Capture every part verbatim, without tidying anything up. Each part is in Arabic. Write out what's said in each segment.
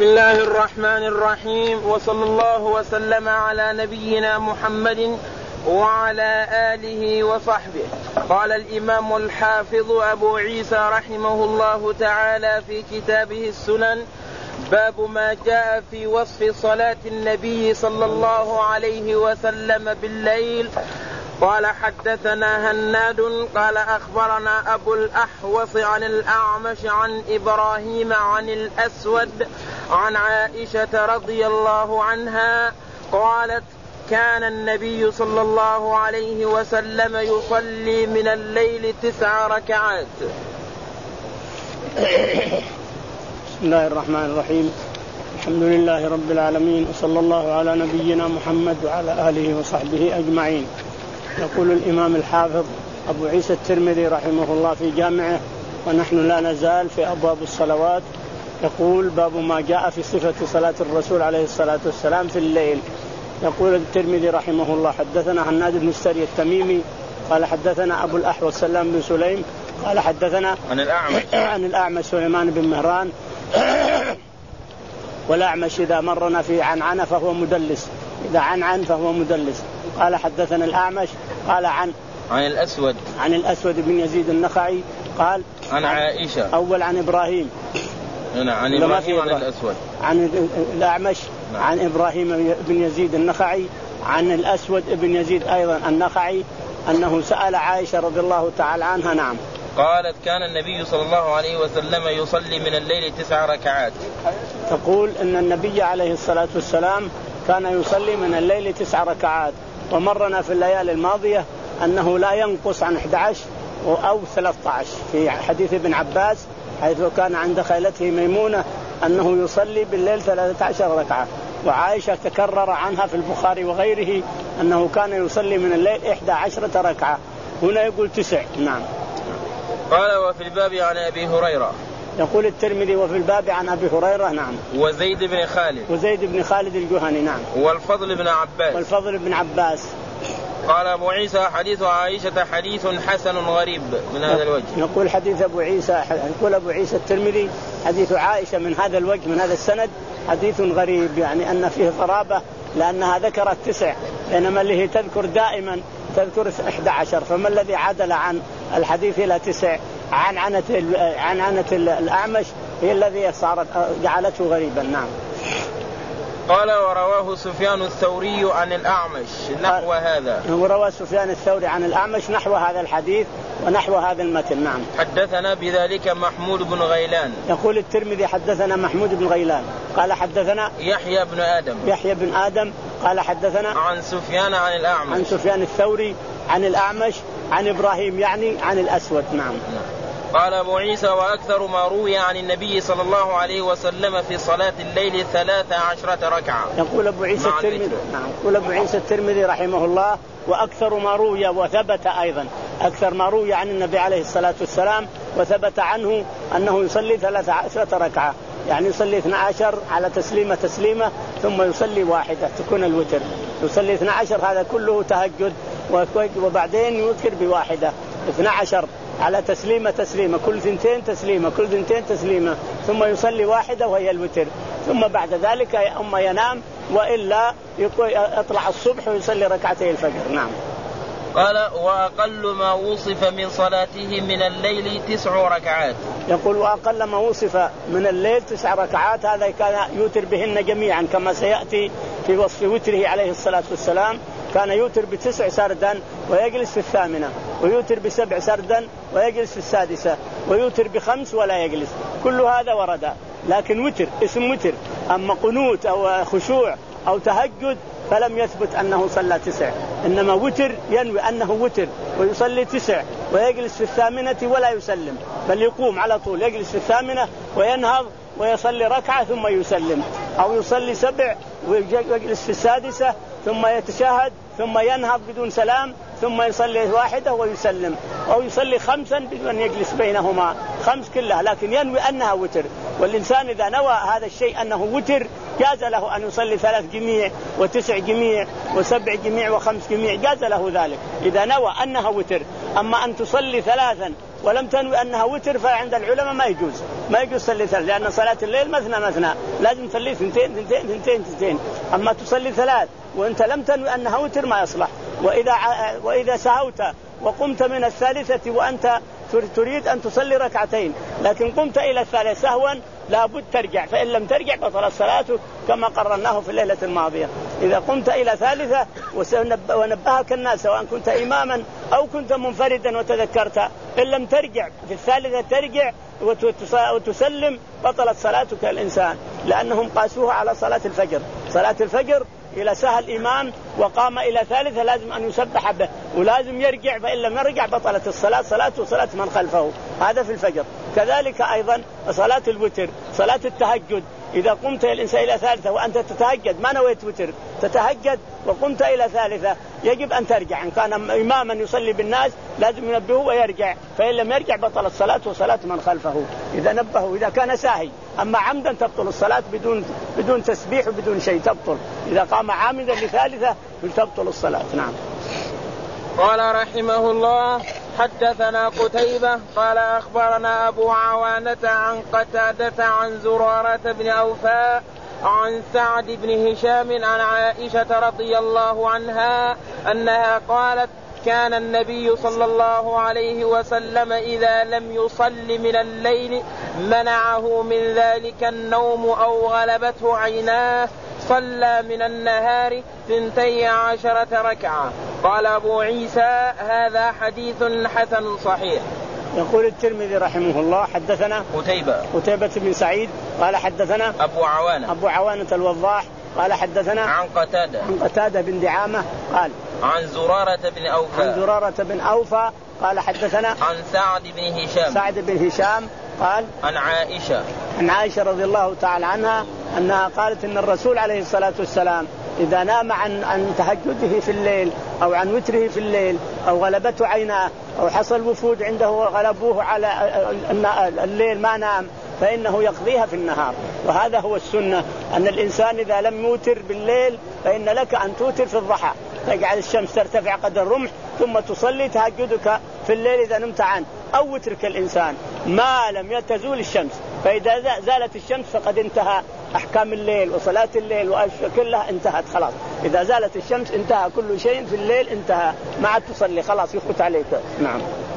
بسم الله الرحمن الرحيم، وصلى الله وسلم على نبينا محمد وعلى آله وصحبه. قال الإمام الحافظ أبو عيسى رحمه الله تعالى في كتابه السنن: باب ما جاء في وصف صلاة النبي صلى الله عليه وسلم بالليل. قال: حدثنا هناد قال أخبرنا أبو الأحوص عن الأعمش عن إبراهيم عن الأسود عن عائشة رضي الله عنها قالت: كان النبي صلى الله عليه وسلم يصلي من الليل تسع ركعات. بسم الله الرحمن الرحيم، الحمد لله رب العالمين، وصلى الله على نبينا محمد وعلى آله وصحبه أجمعين. يقول الإمام الحافظ أبو عيسى الترمذي رحمه الله في جامعه، ونحن لا نزال في أبواب الصلوات، يقول: باب ما جاء في صفة صلاة الرسول عليه الصلاة والسلام في الليل. يقول الترمذي رحمه الله: حدثنا هناد بن السري التميمي قال حدثنا أبو الأحوص سلام بن سليم قال حدثنا عن الأعمش عن الأعمش سليمان بن مهران والأعمش إذا مرنا في عنعن فهو مدلس، إذا عنعن فهو مدلس. قال حدثنا الأعمش قال عن عن الأسود عن الأسود بن يزيد النخعي قال عن عائشة. أول عن إبراهيم عن إبراهيم عن الأسود عن الأعمش نعم. عن إبراهيم بن يزيد النخعي عن الأسود بن يزيد أيضا النخعي أنه سأل عائشة رضي الله تعالى عنها. نعم. قالت: كان النبي صلى الله عليه وسلم يصلي من الليل تسع ركعات. تقول أن النبي عليه الصلاة والسلام كان يصلي من الليل تسع ركعات، ومرنا في الليالي الماضية أنه لا ينقص عن أحد عشر أو ثلاثة عشر في حديث ابن عباس، حيث كان عند خيلته ميمونة أنه يصلي بالليل ثلاثة عشر ركعة. وعائشة تكرر عنها في البخاري وغيره أنه كان يصلي من الليل إحدى عشرة ركعة، هنا يقول تسع. نعم. قال: وفي الباب عن أبي هريرة. يقول الترمذي: وفي الباب عن أبي هريرة. نعم. وزيد بن خالد وزيد بن خالد الجهني. نعم. والفضل بن عباس والفضل بن عباس. قال أبو عيسى: حديث عائشة حديث حسن غريب من هذا الوجه. يقول حديث أبو عيسى يقول أبو عيسى الترمذي: حديث عائشة من هذا الوجه من هذا السند حديث غريب، يعني أن فيه غرابة، لأنها ذكرت تسع بينما اللي هي تذكر دائما تذكر إحدى عشر، فما الذي عدل عن الحديث إلى تسع؟ عن عنة عن عنة الأعمش هي الذي صارت جعلته غريبا. نعم. قال: ورواه سفيان الثوري عن الأعمش نحو هذا. ورواه سفيان الثوري عن الأعمش نحو هذا الحديث ونحو هذا المتن. نعم. حدثنا بذلك محمود بن غيلان. يقول الترمذي: حدثنا محمود بن غيلان قال حدثنا يحيى بن آدم يحيى بن آدم قال حدثنا عن سفيان عن الأعمش عن سفيان الثوري عن الأعمش عن إبراهيم يعني عن الأسود. نعم. قال أبو عيسى: وأكثر ما روي عن النبي صلى الله عليه وسلم في صلاة الليل ثلاث عشرة ركعة. يقول أبو عيسى الترمذي نعم يقول أبو عيسى الترمذي رحمه الله: وأكثر ما روي وثبت أيضا أكثر ما روي عن النبي عليه الصلاة والسلام وثبت عنه أنه يصلي ثلاث عشرة ركعة، يعني يصلي اثنا عشر على تسليمة تسليمة ثم يصلي واحدة تكون الوتر، يصلي اثنا عشر هذا كله تهجد وبعدين يوتر بواحدة، اثنا عشر على تسليمة تسليمة كل ثنتين تسليمة كل ثنتين تسليمة ثم يصلي واحدة وهي الوتر، ثم بعد ذلك أما ينام وإلا يطلع الصبح ويصلي ركعتي الفجر. نعم. قال: وأقل ما وصف من صلاته من الليل تسع ركعات. يقول: وأقل ما وصف من الليل تسع ركعات، هذا كان يوتر بهن جميعا كما سيأتي في وصف وتره عليه الصلاة والسلام، كان يوتر بتسع سردا ويجلس في الثامنة، ويوتر بسبع سردا ويجلس في السادسة، ويوتر بخمس ولا يجلس، كل هذا ورد، لكن وتر اسم وتر، أما قنوت أو خشوع أو تهجد فلم يثبت أنه صلى تسع، إنما وتر ينوي أنه وتر ويصلي تسع ويجلس في الثامنة ولا يسلم، بل يقوم على طول يجلس في الثامنة وينهض ويصلي ركعة ثم يسلم، أو يصلي سبع ويجلس في السادسة ثم يتشهد ثم ينهض بدون سلام ثم يصلي واحدة ويسلم، أو يصلي خمسا بدون يجلس بينهما خمس كلها، لكن ينوي أنها وتر. والإنسان إذا نوى هذا الشيء أنه وتر جاز له أن يصلي ثلاث جميع وتسع جميع وسبع جميع وخمس جميع، جاز له ذلك إذا نوى أنها وتر. أما أن تصلي ثلاثا ولم تنوي أنها وتر فعند العلماء ما يجوز ما يجوز تصلي ثلاث، لأن صلاة الليل مثنى مثنى لازم تصلي ثنتين ثنتين ثنتين ثنتين. أما تصلي ثلاث وأنت لم تنوي أنها وتر ما يصلح. وإذا وإذا سهوت وقمت من الثالثة وأنت تريد أن تصلي ركعتين لكن قمت إلى الثالثة سهوا لابد ترجع، فإن لم ترجع بطلت صلاته كما قررناه في الليلة الماضية. إذا قمت إلى ثالثة ونبهك الناس سواء كنت إماما أو كنت منفردا وتذكرت، إن لم ترجع في الثالثة ترجع وتسلم بطلت صلاتك الإنسان، لأنهم قاسوها على صلاة الفجر. صلاة الفجر إلى سهل الإمام وقام إلى ثالثة لازم أن يسبح به ولازم يرجع، فإن لم يرجع بطلت الصلاة صلاته وصلاة من خلفه. هذا في الفجر. كذلك أيضا صلاة الوتر، صلاة التهجد، إذا قمت الإنسان إلى ثالثة وأنت تتهجد ما نويت وتر تتهجد وقمت إلى ثالثة يجب أن ترجع. إن كان إماما يصلي بالناس لازم ينبهه ويرجع، فإن لم يرجع بطلت صلاته وصلاة من خلفه إذا نبهه. إذا كان ساهي، أما عمدا تبطل الصلاة بدون بدون تسبيح وبدون شيء تبطل. إذا قام عامدا لثالثة تبطل الصلاة. نعم. قال رحمه الله حدثنا قتيبة قال أخبرنا أبو عوانة عن قتادة عن زرارة بن أوفاء عن سعد بن هشام عن عائشة رضي الله عنها أنها قالت كان النبي صلى الله عليه وسلم إذا لم يصل من الليل منعه من ذلك النوم أو غلبته عيناه صلى من النهار ثنتي عشرة ركعة. قال أبو عيسى هذا حديث حسن صحيح. يقول الترمذي رحمه الله حدثنا قتيبة قتيبة بن سعيد قال حدثنا أبو عوانة أبو عوانة الوضاح قال حدثنا عن قتادة عن قتادة بن دعامة قال عن زرارة بن أوفى عن زرارة بن أوفى قال حدثنا عن سعد بن هشام سعد بن هشام قال عن عائشة عن عائشة رضي الله تعالى عنها أنها قالت إن الرسول عليه الصلاة والسلام إذا نام عن عن تهجده في الليل أو عن وتره في الليل أو غلبته عيناه أو حصل وفود عنده وغلبوه على الليل ما نام فإنه يقضيها في النهار. وهذا هو السنة، أن الإنسان إذا لم يوتر بالليل فإن لك أن توتر في الضحى، تجعل الشمس ترتفع قدر الرمح ثم تصلي تهجدك في الليل إذا نمت عنه، أو وترك الإنسان ما لم تزول الشمس، فإذا زالت الشمس فقد انتهى أحكام الليل وصلاة الليل وأشياء كلها انتهت خلاص. إذا زالت الشمس انتهى كل شيء في الليل انتهى، ما عاد تصلي خلاص يخط عليك. نعم.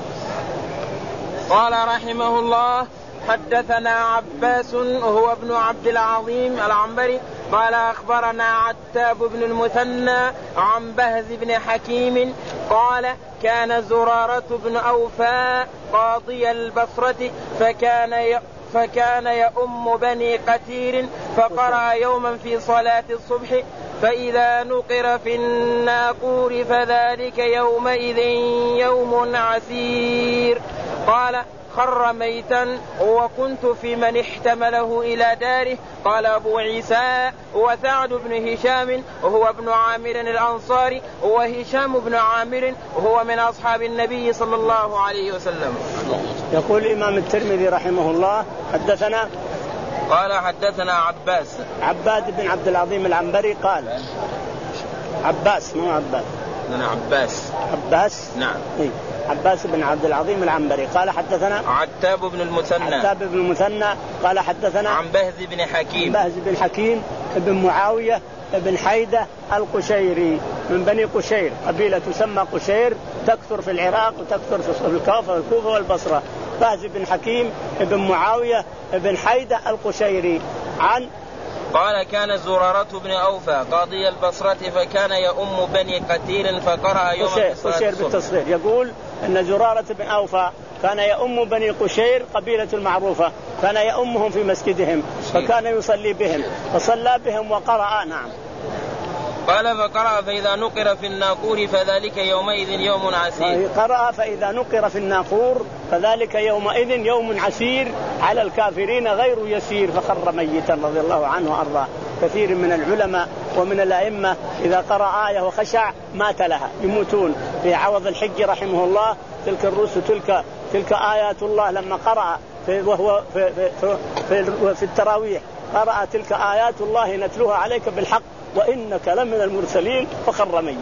قال رحمه الله حدثنا عباس وهو ابن عبد العظيم العنبري قال أخبرنا عتاب بن المثنى عن بهز بن حكيم قال كان زرارة بن أوفاء قاضي البصرة فكان ي... فكان يؤم بني قتير فقرأ يوما في صلاة الصبح فإذا نقر في الناقور فذلك يومئذ يوم عسير. قال خر ميتا وكنت في من احتمله إلى داره. قال أبو عيسى وسعد بن هشام وهو ابن عامر الأنصاري وهشام بن عامر وهو من أصحاب النبي صلى الله عليه وسلم. يقول الإمام الترمذي رحمه الله حدثنا قال حدثنا عباس عباد بن عبد العظيم العنبري قال عباس مو عباد أنا عباس عباس نعم إيه؟ عباس بن عبد العظيم العنبري قال حدثنا عتاب بن المثنى عتاب بن المثنى قال حدثنا عن بهز بن حكيم بهز بن حكيم ابن معاوية ابن حيدة القشيري من بني قشير، قبيلة تسمى قشير تكثر في العراق وتكثر في الكوفة والكوفة والبصرة. بهز بن حكيم ابن معاوية ابن حيدة القشيري عن قال كان زرارة بن أوفى قاضي البصرة فكان يؤم بني قتيل فقرأ يوم قشير بالتصغير. يقول أن زرارة بن أوفى كان يؤم بني قشير قبيلة المعروفة، كان يؤمهم في مسجدهم فكان يصلي بهم فصلى بهم وقرأ. نعم. قال فقرأ فإذا نقر في الناقور فذلك يومئذ يوم عسير. قرأ فإذا نقر في الناقور فذلك يومئذ يوم عسير على الكافرين غير يسير فخر ميتا رضي الله عنه وأرضاه. كثير من العلماء ومن الأئمة إذا قرأ آية وخشع مات لها يموتون. في عوض الحج رحمه الله تلك الرسل تلك تلك آيات الله لما قرأ في وهو في, في, في, في, في التراويح قرأ تلك آيات الله نتلوها عليك بالحق وإنك لمن المرسلين فخر ميت.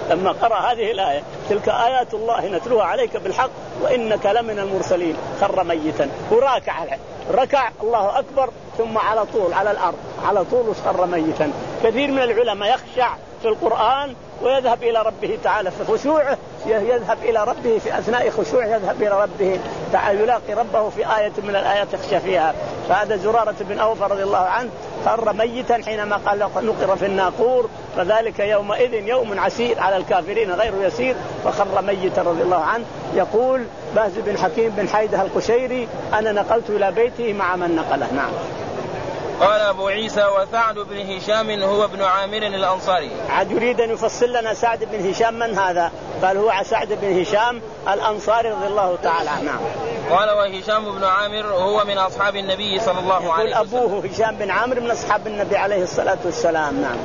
لما قرأ هذه الآية تلك آيات الله نتلوها عليك بالحق وإنك لمن المرسلين خر ميتا وراكع ركع الله أكبر ثم على طول على الأرض على طول خر ميتا. كثير من العلماء يخشع في القرآن ويذهب إلى ربه تعالى في خشوعه، يذهب إلى ربه في أثناء خشوعه، يذهب إلى ربه تعالى يلاقي ربه في آية من الآيات يخشى فيها. فهذا زرارة بن أوفى رضي الله عنه خر ميتا حينما قال نقر في الناقور فذلك يومئذ يوم عسير على الكافرين غير يسير فخر ميتا رضي الله عنه. يقول باز بن حكيم بن حيدة القشيري أنا نقلت إلى بيته مع من نقله. نعم. قال أبو عيسى وسعد بن هشام هو ابن عامر الأنصاري. عاد يريد أن يفصل لنا سعد بن هشام من هذا؟ قال هو سعد بن هشام الأنصاري رضي الله تعالى عنه. نعم. قال وهشام بن عامر هو من أصحاب النبي صلى الله عليه وسلم. أبوه هشام بن عامر من أصحاب النبي عليه الصلاة والسلام. نعم.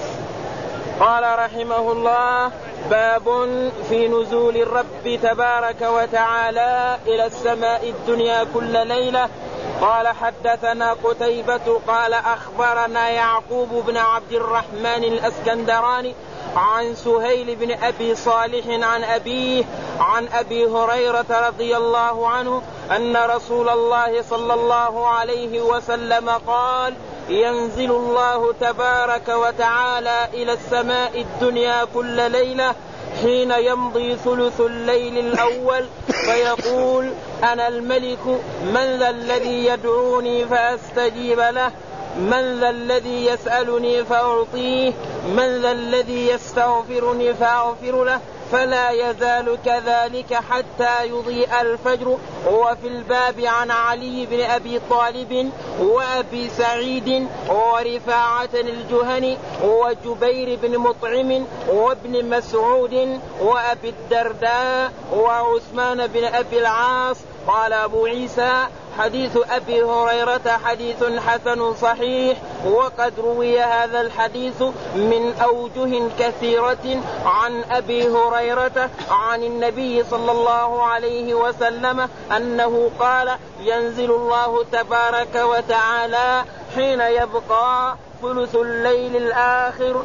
قال رحمه الله باب في نزول الرب تبارك وتعالى إلى السماء الدنيا كل ليلة. قال حدثنا قتيبة قال أخبرنا يعقوب بن عبد الرحمن الأسكندراني عن سهيل بن أبي صالح عن أبيه عن أبي هريرة رضي الله عنه أن رسول الله صلى الله عليه وسلم قال ينزل الله تبارك وتعالى إلى السماء الدنيا كل ليلة حين يمضي ثلث الليل الأول فيقول أنا الملك من ذا الذي يدعوني فأستجيب له من ذا الذي يسألني فأعطيه من ذا الذي يستغفرني فأغفر له فلا يزال كذلك حتى يضيء الفجر. وفي الباب عن علي بن أبي طالب وأبي سعيد ورفاعة الجهني وجبير بن مطعم وابن مسعود وأبي الدرداء وعثمان بن أبي العاص. قال أبو عيسى حديث أبي هريرة حديث حسن صحيح وقد روي هذا الحديث من أوجه كثيرة عن أبي هريرة عن النبي صلى الله عليه وسلم أنه قال ينزل الله تبارك وتعالى حين يبقى ثلث الليل الآخر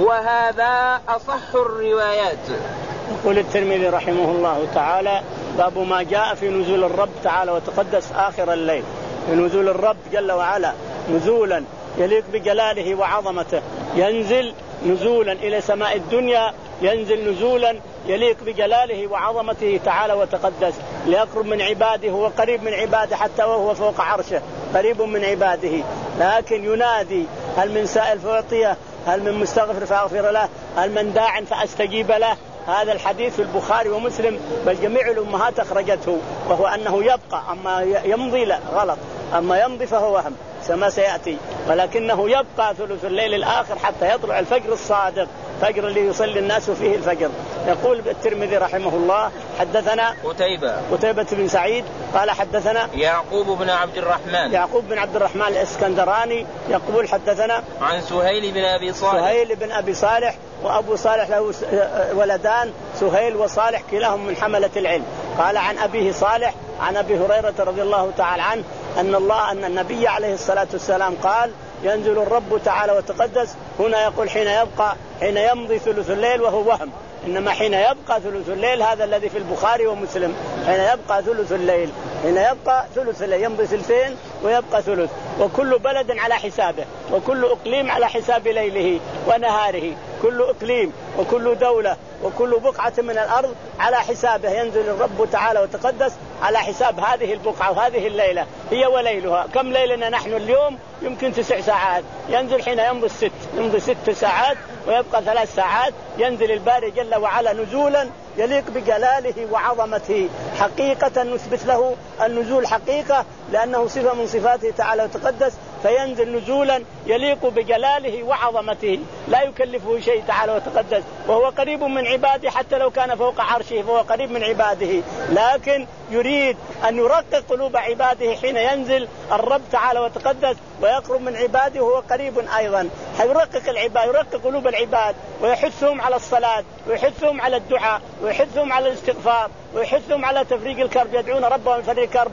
وهذا أصح الروايات. يقول الترمذي رحمه الله تعالى باب ما جاء في نزول الرب تعالى وتقدس آخر الليل. في نزول الرب جل وعلا نزولا يليق بجلاله وعظمته، ينزل نزولا إلى سماء الدنيا، ينزل نزولا يليق بجلاله وعظمته تعالى وتقدس ليقرب من عباده. هو قريب من عباده حتى وهو فوق عرشه قريب من عباده، لكن ينادي هل من سائل فأعطيه هل من مستغفر فأغفر له هل من داع فأستجيب له. هذا الحديث في البخاري ومسلم بل جميع الأمهات أخرجته، وهو أنه يبقى أما يمضي لا غلط أما يمضي فهو وهم كما سيأتي، ولكنه يبقى ثلث الليل الآخر حتى يطلع الفجر الصادق فجر اللي يصلي الناس فيه الفجر. يقول الترمذي رحمه الله حدثنا قتيبة قتيبة بن سعيد قال حدثنا يعقوب بن عبد الرحمن يعقوب بن عبد الرحمن الإسكندراني يقول حدثنا عن سهيل بن أبي صالح سهيل بن أبي صالح وأبو صالح له ولدان سهيل وصالح كلاهم من حملة العلم. قال عن أبيه صالح عن أبي هريرة رضي الله تعالى عنه أن الله أن النبي عليه الصلاة والسلام قال ينزل الرب تعالى وتقدس. هنا يقول حين يبقى حين يمضي ثلث الليل وهو وهم، إنما حين يبقى ثلث الليل هذا الذي في البخاري ومسلم. حين يبقى ثلث الليل حين يبقى ثلث الليل يمضي ثلثين ويبقى ثلث، وكل بلد على حسابه وكل إقليم على حساب ليله ونهاره، كل إقليم وكل دولة وكل بقعة من الأرض على حسابه. ينزل الرب تعالى وتقدس على حساب هذه البقعة وهذه الليلة هي وليلها. كم ليلنا نحن اليوم؟ يمكن تسع ساعات، ينزل حين يمضي الست يمضي ست ساعات ويبقى ثلاث ساعات. ينزل الباري جل وعلا نزولا يليق بجلاله وعظمته حقيقة، نثبت له النزول حقيقة لأنه صفة من صفاته تعالى وتقدس، فينزل نزولا يليق بجلاله وعظمته لا يكلفه شيء تعالى وتقدس، وهو قريب من عباده حتى لو كان فوق عرشه فهو قريب من عباده، لكن يريد أن يرقق قلوب عباده حين ينزل الرب تعالى وتقدس ويقرب من عباده وهو قريب أيضا. يرقق العباد يرقق قلوب العباد ويحثهم على الصلاة ويحثهم على الدعاء ويحثهم على الاستغفار ويحثهم على تفريق الكرب، يدعون ربهم يفرج كربهم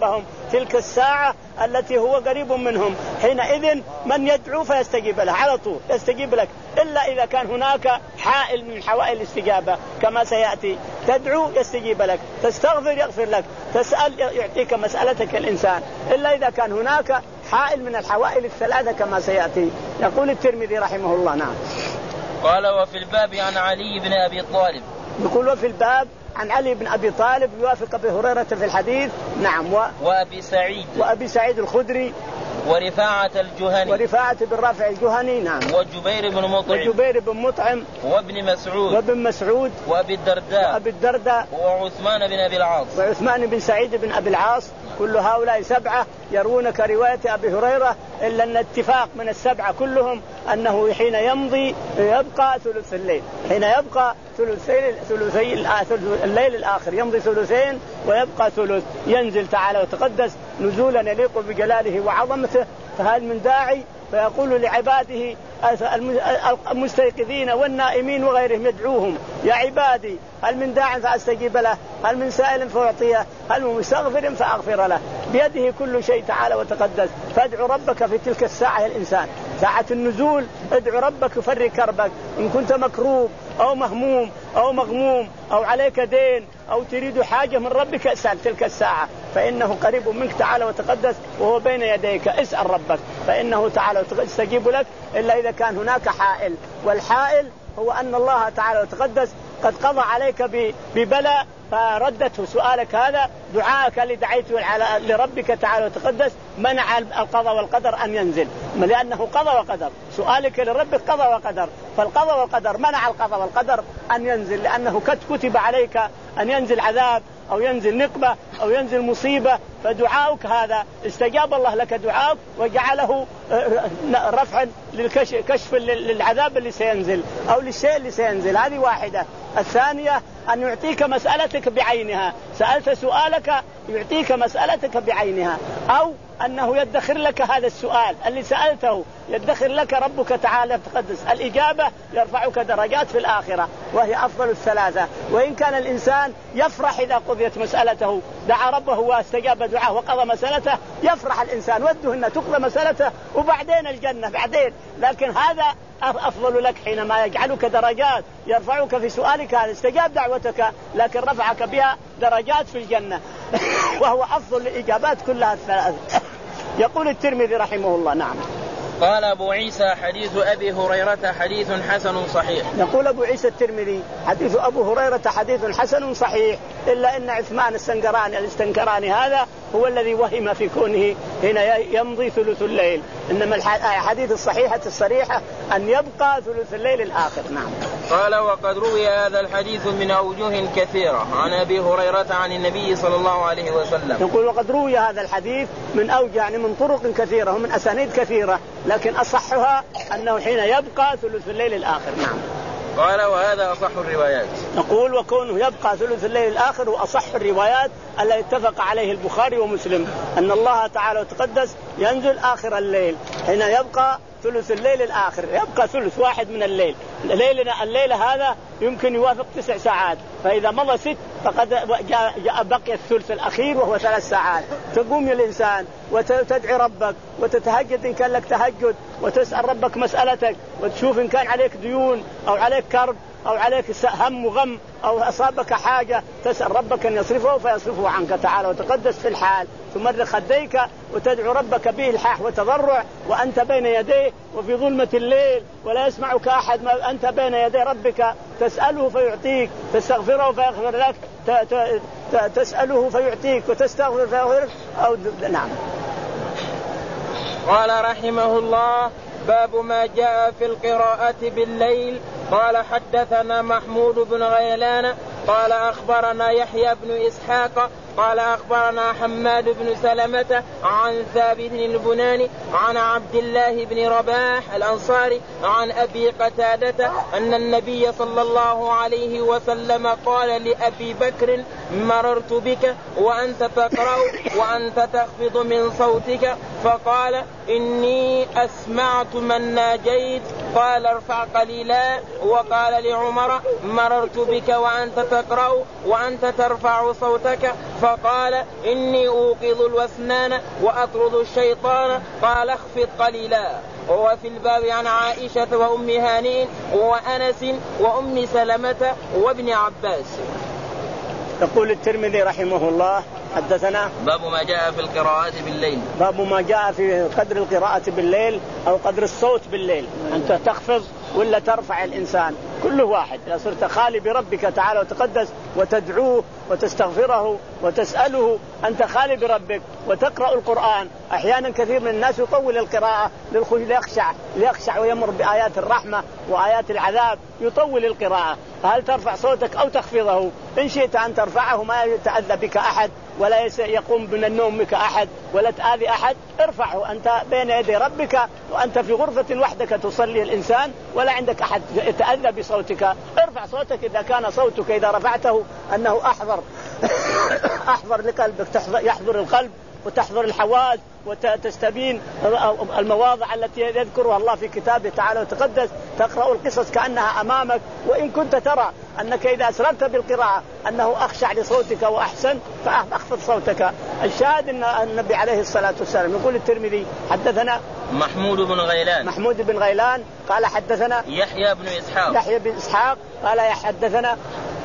تلك الساعة التي هو قريب منهم. حينئذ من يدعو فيستجيب له على طول يستجيب لك، إلا إذا كان هناك حائل من حوائل الاستجابة كما سيأتي. تدعو يستجيب لك، تستغفر يغفر لك، تسأل يعطيك مسألتك الإنسان، إلا إذا كان هناك حائل من الحوائل الثلاثة كما سيأتي. يقول الترمذي رحمه الله. نعم. قال وفي الباب عن علي بن أبي طالب. يقول وفي الباب عن علي بن أبي طالب يوافق أبي هريرة في الحديث. نعم. و... وأبي سعيد وأبي سعيد الخدري ورفاعة الجهني ورفاعة بن رافع الجهني. نعم. وجبير بن مطعم وجبير بن مطعم وابن مسعود وابن مسعود وأبي الدرداء وأبي الدرداء وعثمان بن أبي العاص وعثمان بن سعيد بن أبي العاص. كل هؤلاء سبعة يروون كرواية أبي هريرة، إلا أن اتفاق من السبعة كلهم أنه حين يمضي يبقى ثلث الليل، حين يبقى ثلثي الليل الآخر يمضي ثلثين ويبقى ثلث، ينزل تعالى وتقدس نزولا يليق بجلاله وعظمته. فهل من داعي؟ فيقول لعباده المستيقظين والنائمين وغيرهم يدعوهم يا عبادي هل من داع فأستجيب له، هل من سائل فأعطيه، هل من مستغفر فأغفر له. بيده كل شيء تعالى وتقدس. فادعو ربك في تلك الساعة يا الإنسان، ساعة النزول. ادعو ربك يفرج كربك، إن كنت مكروب أو مهموم أو مغموم أو عليك دين أو تريد حاجة من ربك اسأل تلك الساعة، فإنه قريب منك تعالى وتقدس وهو بين يديك. اسأل ربك فإنه تعالى يستجيب لك، إلا إذا كان هناك حائل. والحائل هو أن الله تعالى وتقدس قد قضى عليك ببلاء فردته سؤالك هذا، دعاءك اللي دعيته لربك تعالى وتقدس منع القضاء والقدر أن ينزل، لأنه قضى وقدر. سؤالك لربك قضى وقدر، فالقضاء والقدر منع القضاء والقدر أن ينزل، لأنه قد كتب عليك أن ينزل عذاب أو ينزل نقبة أو ينزل مصيبة. فدعاؤك هذا استجاب الله لك دعاؤك وجعله رفعا للكشف للعذاب اللي سينزل أو للشيء اللي سينزل. هذه واحدة. الثانية أن يعطيك مسألتك بعينها، سألت سؤالك يعطيك مسألتك بعينها، أو أنه يدخر لك هذا السؤال اللي سألته، يدخر لك ربك تعالى تقدس الإجابة، يرفعك درجات في الآخرة وهي أفضل الثلاثة. وإن كان الإنسان يفرح إذا قضيت مسألته، دعا ربه واستجاب دعاه وقضى مسألته، يفرح الإنسان وده أن تقضى مسألته وبعدين الجنة بعدين. لكن هذا أفضل لك حينما يجعلك درجات، يرفعك في سؤالك هذا، استجاب دعوتك لكن رفعك بها درجات في الجنة وهو أفضل الإجابات كلها الثلاثة. يقول الترمذي رحمه الله. نعم. قال أبو عيسى حديث أبي هريرة حديث حسن صحيح. يقول أبو عيسى الترمذي حديث أبو هريرة حديث حسن صحيح، إلا أن عثمان السنقراني الاستنكراني هذا هو الذي وهم في كونه هنا يمضي ثلث الليل، إنما الحديث الصحيحة الصريحة أن يبقى ثلث الليل الآخر. نعم. قال وقد روي هذا الحديث من أوجه كثيرة عن أبي هريرة عن النبي صلى الله عليه وسلم. يقول وقد روي هذا الحديث من أوجه يعني من طرق كثيرة ومن أسانيد كثيرة، لكن أصحها أنه حين يبقى ثلث الليل الآخر. نعم. قال وهذا أصح الروايات. نقول وكونه يبقى ثلث الليل الآخر وأصح الروايات التي اتفق عليه البخاري ومسلم، أن الله تعالى وتقدس ينزل آخر الليل حين يبقى ثلث الليل الآخر، يبقى ثلث واحد من الليل. ليلنا الليلة هذا يمكن يوافق تسع ساعات، فإذا مضى ست فقد جاء, جاء بقي الثلث الأخير وهو ثلاث ساعات. تقوم الإنسان وتدعي ربك وتتهجد إن كان لك تهجد، وتسأل ربك مسألتك، وتشوف إن كان عليك ديون أو عليك كرب أو عليك هم وغم أو أصابك حاجة، تسأل ربك أن يصرفه فيصرفه عنك تعالى وتقدس في الحال. تمر خديك وتدعو ربك بإلحاح وتضرع وأنت بين يديه وفي ظلمة الليل ولا يسمعك أحد، ما أنت بين يدي ربك تسأله فيعطيك، تستغفره فيغفر لك، تسأله فيعطيك وتستغفر فيغفر أو نعم. قال رحمه الله باب ما جاء في القراءة بالليل. قال حدثنا محمود بن غيلان قال أخبرنا يحيى بن إسحاق قال أخبرنا حماد بن سلمة عن ثابت البناني عن عبد الله بن رباح الأنصاري عن أبي قتادة أن النبي صلى الله عليه وسلم قال لأبي بكر مررت بك وأنت تقرأ وأنت تخفض من صوتك، فقال إني أسمعت من ناجيت قال ارفع قليلا. وقال لعمر مررت بك وأنت تقرأ وأنت ترفع صوتك فقال إني أوقظ الوسنان وأطرد الشيطان قال اخفض قليلا. وفي الباب عن عائشة وأم هانئ وأنس وأم سلمة وابن عباس. يقول الترمذي رحمه الله حدثنا باب ما جاء في القراءة بالليل. باب ما جاء في قدر القراءة بالليل أو قدر الصوت بالليل، أنت تخفض ولا ترفع الإنسان كله واحد. إذا صرت خالي بربك تعالى وتقدس وتدعوه وتستغفره وتسأله، أنت خالي بربك وتقرأ القرآن. أحيانا كثير من الناس يطول القراءة ليخشع ليخشع ويمر بآيات الرحمة وآيات العذاب، يطول القراءة. فهل ترفع صوتك أو تخفضه؟ إن شئت أن ترفعه ما يتأذى بك أحد ولا يقوم من النوم بك أحد ولا تآذي أحد، ارفعه. أنت بين يدي ربك وأنت في غرفة وحدك تصلي الإنسان ولا عندك أحد يتأذى بصوتك. ارفع صوتك إذا كان صوتك إذا رفعته أنه أحضر أحضر لقلبك، يحضر القلب وتحضر الحواس وتستبين المواضع التي يذكرها الله في كتابه تعالى وتقدس. تقرأ القصص كأنها أمامك، وإن كنت ترى أنك إذا أسررت بالقراءة أنه أخشع لصوتك وأحسن فأخفض صوتك. الشاهد أن النبي عليه الصلاة والسلام يقول الترمذي حدثنا محمود بن غيلان محمود بن غيلان قال حدثنا يحيى بن إسحاق يحيى بن إسحاق قال حدثنا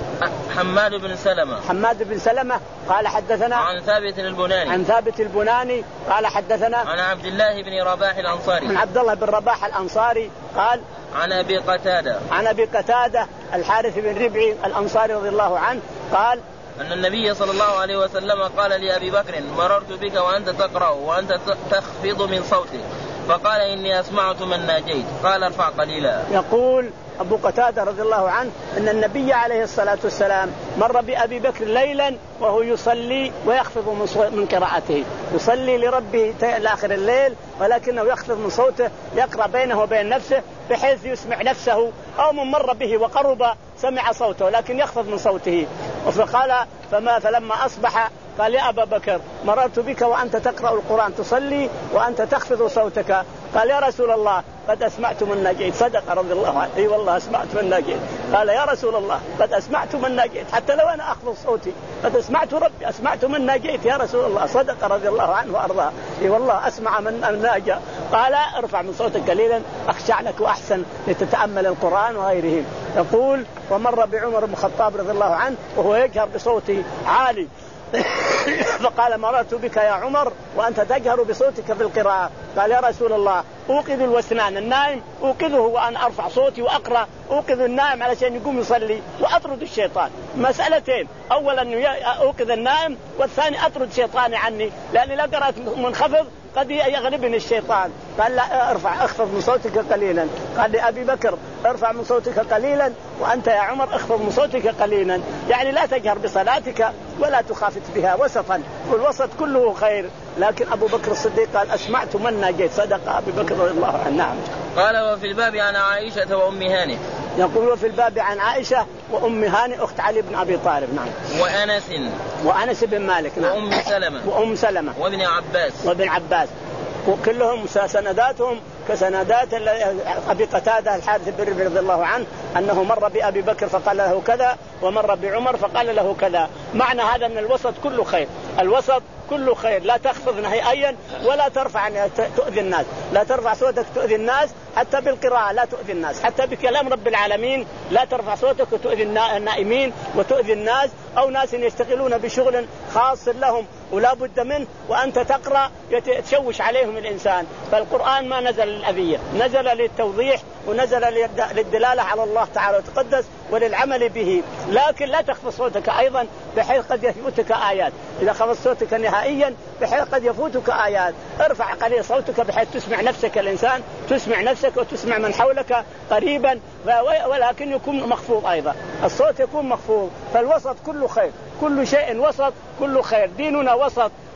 حماد بن سلمة حماد بن سلمة قال حدثنا عن ثابت البناني عن ثابت البناني قال حدثنا عن عبد الله بن رباح الأنصاري عن عبد الله بن رباح الأنصاري قال عن أبي قتادة عن أبي قتادة الحارث بن ربعي الأنصاري رضي الله عنه قال أن النبي صلى الله عليه وسلم قال لأبي بكر مررت بك وأنت تقرأ وأنت تخفض من صوتك فقال إني أسمعت من ناجيت قال ارفع قليلا. يقول أبو قتادة رضي الله عنه أن النبي عليه الصلاة والسلام مر بأبي بكر ليلا وهو يصلي ويخفض من قراءته، يصلي لربه لآخر الليل ولكنه يخفض من صوته، يقرأ بينه وبين نفسه بحيث يسمع نفسه أو من مر به وقرب سمع صوته لكن يخفض من صوته. فقال فما فلما أصبح قال يا أبا بكر مررت بك وأنت تقرأ القرآن تصلي وأنت تخفض صوتك. قال يا رسول الله قد أسمعت من ناجيت. صدق رضي الله عنه، اي والله أسمعت من ناجيت. قال يا رسول الله قد أسمعت من ناجيت حتى لو أنا أخفض صوتي قد أسمعت ربي أسمعت من ناجيت يا رسول الله. صدق رضي الله عنه وأرضاه، اي والله أسمع من ناجى. قال ارفع من صوتك قليلا أخشع لك وأحسن لتتأمل القرآن وغيره. يقول ومر بعمر بن الخطاب رضي الله عنه وهو يجهر بصوته عالي فقال مررت بك يا عمر وأنت تجهر بصوتك في القراءة. قال يا رسول الله أوقظ الوسنان، النائم أوقظه وأنا أرفع صوتي وأقرأ، أوقظ النائم علشان يقوم يصلي وأطرد الشيطان. مسألتين، أولا أوقظ النائم والثاني أطرد شيطاني عني لأني لا قرأت منخفض قد يغلبني الشيطان. قال لا ارفع اخفض من صوتك قليلا. قال لأبي بكر ارفع من صوتك قليلا وأنت يا عمر اخفض من صوتك قليلا، يعني لا تجهر بصلاتك ولا تخافت بها وسطا، والوسط كله خير. لكن أبو بكر الصديق قال أسمعت من ناجيت. صدق أبي بكر رضي الله عنه. نعم. قال وفي الباب عن عائشة وأم هانئ. يقول وفي الباب عن عائشة وأم هانئ أخت علي بن أبي طالب. نعم. وأنس وأنس بن مالك. نعم. وأم سلمة وأم سلمة وابن عباس وابن عباس وكلهم سنداتهم كسندات أبي قتادة الحارث بن ربعي رضي الله عنه أنه مر بأبي بكر فقال له كذا ومر بعمر فقال له كذا. معنى هذا أن الوسط كله خير، الوسط كله خير، لا تخفض نهائيا ولا ترفع تؤذي الناس، لا ترفع صوتك تؤذي الناس حتى بالقراءة لا تؤذي الناس، حتى بكلام رب العالمين لا ترفع صوتك وتؤذي النائمين وتؤذي الناس أو ناس يشتغلون بشغل خاص لهم ولا بد منه وأنت تقرأ يتشوش عليهم الإنسان. فالقرآن ما نزل للأذية، نزل للتوضيح ونزل للدلالة على الله تعالى وتقدس وللعمل به. لكن لا تخفض صوتك أيضا بحيث قد يفوتك آيات، إذا خفض صوتك نهائيا بحيث قد يفوتك آيات. ارفع قليل صوتك بحيث تسمع نفسك الإنسان، تسمع نفسك وتسمع من حولك قريبا، ولكن يكون مخفوض أيضا، الصوت يكون مخفوض. فالوسط كله خير، كل شيء وسط كله خير. ديننا وسط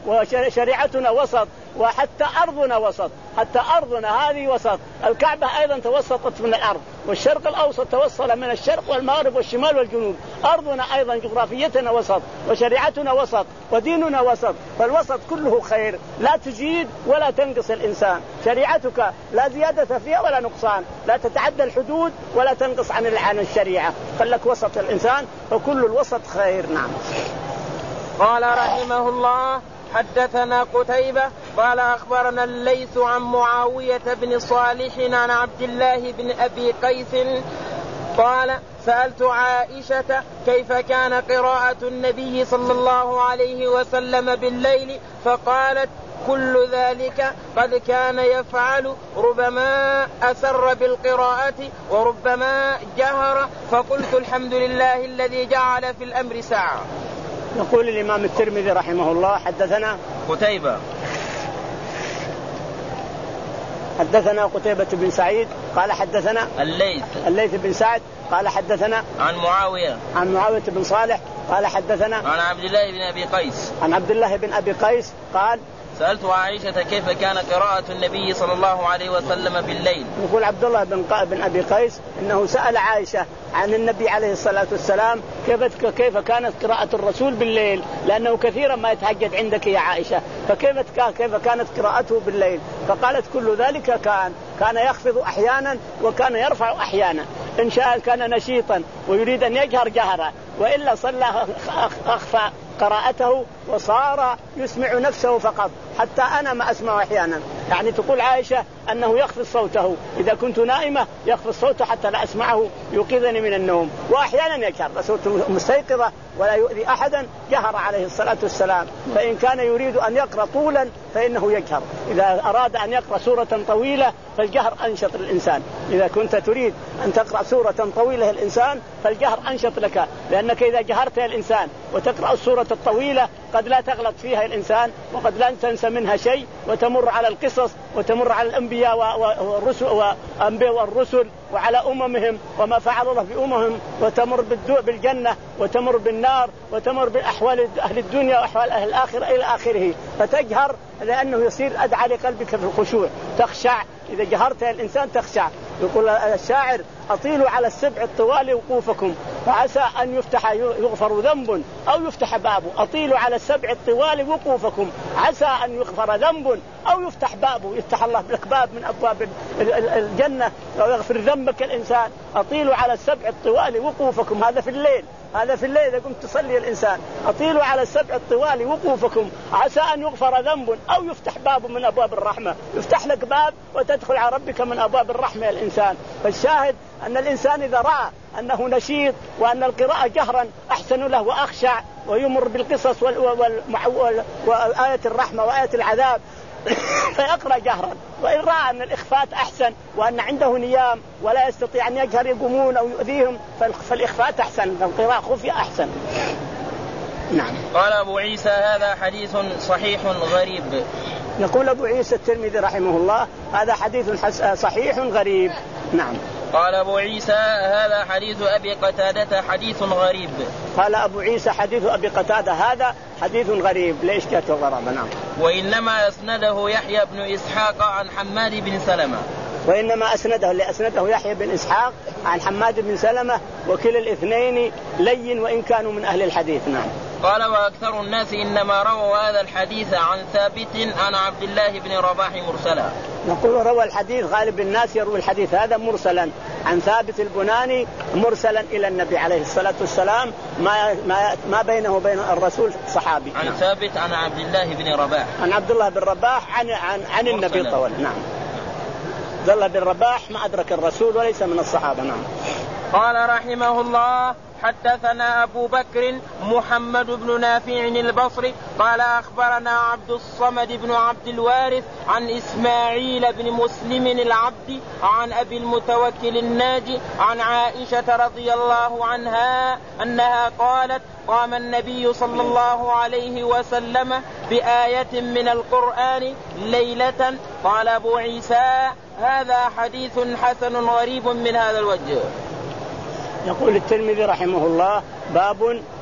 وشريعتنا وسط، وحتى أرضنا وسط، حتى أرضنا هذه وسط. الكعبة أيضا توسطت من الأرض، والشرق الأوسط توصل من الشرق والمغرب والشمال والجنوب. أرضنا أيضا جغرافيتنا وسط، وشريعتنا وسط، وديننا وسط. فالوسط كله خير، لا تزيد ولا تنقص الإنسان. شريعتك لا زيادة فيها ولا نقصان، لا تتعدى الحدود ولا تنقص عن عن الشريعة. خلك وسط الإنسان، وكل الوسط خير. نعم. قال رحمه الله: حدثنا قتيبة قال أخبرنا الليث عن معاوية بن صالح عن عبد الله بن أبي قيس قال: سألت عائشة كيف كان قراءة النبي صلى الله عليه وسلم بالليل، فقالت: كل ذلك قد كان يفعل، ربما أسر بالقراءة وربما جهر. فقلت: الحمد لله الذي جعل في الأمر ساعة. يقول الإمام الترمذي رحمه الله: حدثنا قتيبة حدثنا قتيبة بن سعيد قال حدثنا الليث الليث بن سعد قال حدثنا عن معاوية عن معاوية بن صالح قال حدثنا عن عبد الله بن أبي قيس عن عبد الله بن أبي قيس قال: سألت عائشة كيف كان قراءة النبي صلى الله عليه وسلم بالليل. يقول عبد الله بن بن أبي قيس إنه سأل عائشة عن النبي عليه الصلاة والسلام كيف كيف كانت قراءة الرسول بالليل، لأنه كثيرا ما يتهجد عندك يا عائشة، فكيف كيف كانت قراءته بالليل؟ فقالت: كل ذلك كان كان يخفض أحيانا وكان يرفع أحيانا. إن شاء كان نشيطا ويريد أن يجهر جهرا، وإلا صلى أخفى قراءته وصار يسمع نفسه فقط، حتى أنا ما أسمع أحيانا. يعني تقول عائشة أنه يخفض صوته، إذا كنت نائمة يخفض صوته حتى لا أسمعه يوقظني من النوم، وأحيانا يجهر صوته مستيقظة ولا يؤذي أحدا جهر عليه الصلاة والسلام. فإن كان يريد أن يقرأ طولا فإنه يجهر، إذا أراد أن يقرأ سورة طويلة فالجهر أنشط للإنسان. إذا كنت تريد أن تقرأ سورة طويلة الإنسان فالجهر أنشط لك، لأنك إذا جهرت الإنسان وتقرأ السورة الطويلة قد لا تغلط فيها الإنسان، وقد لا تنسى منها شيء، وتمر على القصص وتمر على الأنبياء والرسل وأنبياء والرسل وعلى أممهم وما فعل الله بأممهم، وتمر بالجنة وتمر بالنار وتمر بأحوال أهل الدنيا وأحوال أهل الآخرة إلى آخره. فتجهر لأنه يصير أدعى لقلبك في الخشوع، تخشع. إذا جهرت الإنسان تخشع. يقول الشاعر: أطيلوا على السبع الطوال وقوفكم فعسى أن يفتح يغفر ذنب أو يفتح باب. أطيلوا على السبع الطوال وقوفكم عسى أن يغفر ذنب أو يفتح بابه، يفتح الله لك باب من أبواب الجنة ويغفر ذنبك الإنسان. أطيلوا على السبع الطوال وقوفكم، هذا في الليل، هذا في الليل إذا قمت تصلي الإنسان. أطيلوا على السبع الطوال وقوفكم عسى أن يغفر ذنب أو يفتح باب من أبواب الرحمة، يفتح لك باب وتدخل على ربك من أبواب الرحمة الإنسان. فالشاهد أن الإنسان إذا رأى أنه نشيط وأن القراءة جهرا أحسن له وأخشع ويمر بالقصص وآية الرحمة وآية العذاب فيقرأ جهرا. وإن رأى أن الإخفاء أحسن وأن عنده نيام ولا يستطيع أن يجهر يقومون أو يؤذيهم فالإخفاء أحسن، فالقراءة خفية أحسن. نعم. قال أبو عيسى: هذا حديث صحيح غريب. يقول أبو عيسى الترمذي رحمه الله: هذا حديث صحيح غريب. نعم. قال أبو عيسى: هذا حديث أبي قتادة حديث غريب. قال أبو عيسى: حديث أبي قتادة هذا حديث غريب. ليش جاءت الغرابة؟ نعم. وإنما أسنده يحيى بن إسحاق عن حماد بن سلمة. وإنما أسنده اللي أسنده يحيى بن إسحاق عن حماد بن سلمة، وكلا الاثنين لين وإن كانوا من أهل الحديث. نعم. قال: وأكثر الناس إنما رووا هذا الحديث عن ثابت عن عبد الله بن رباح مرسلا. نقول روى الحديث، غالب الناس يروي الحديث هذا مرسلا عن ثابت البناني مرسلا إلى النبي عليه الصلاة والسلام، ما ما ما بينه وبين الرسول صحابي. عن نعم. ثابت عن عبد الله بن رباح عن عبد الله بن رباح عن عن عن النبي طول. نعم. عبد الله بن رباح ما أدرك الرسول وليس من الصحابة. نعم. قال رحمه الله: حدثنا أبو بكر محمد بن نافع البصري قال أخبرنا عبد الصمد بن عبد الوارث عن إسماعيل بن مسلم العبد عن أبي المتوكل الناجي عن عائشة رضي الله عنها أنها قالت: قام النبي صلى الله عليه وسلم بآية من القرآن ليلة. قال أبو عيسى: هذا حديث حسن غريب من هذا الوجه. يقول الترمذي رحمه الله: باب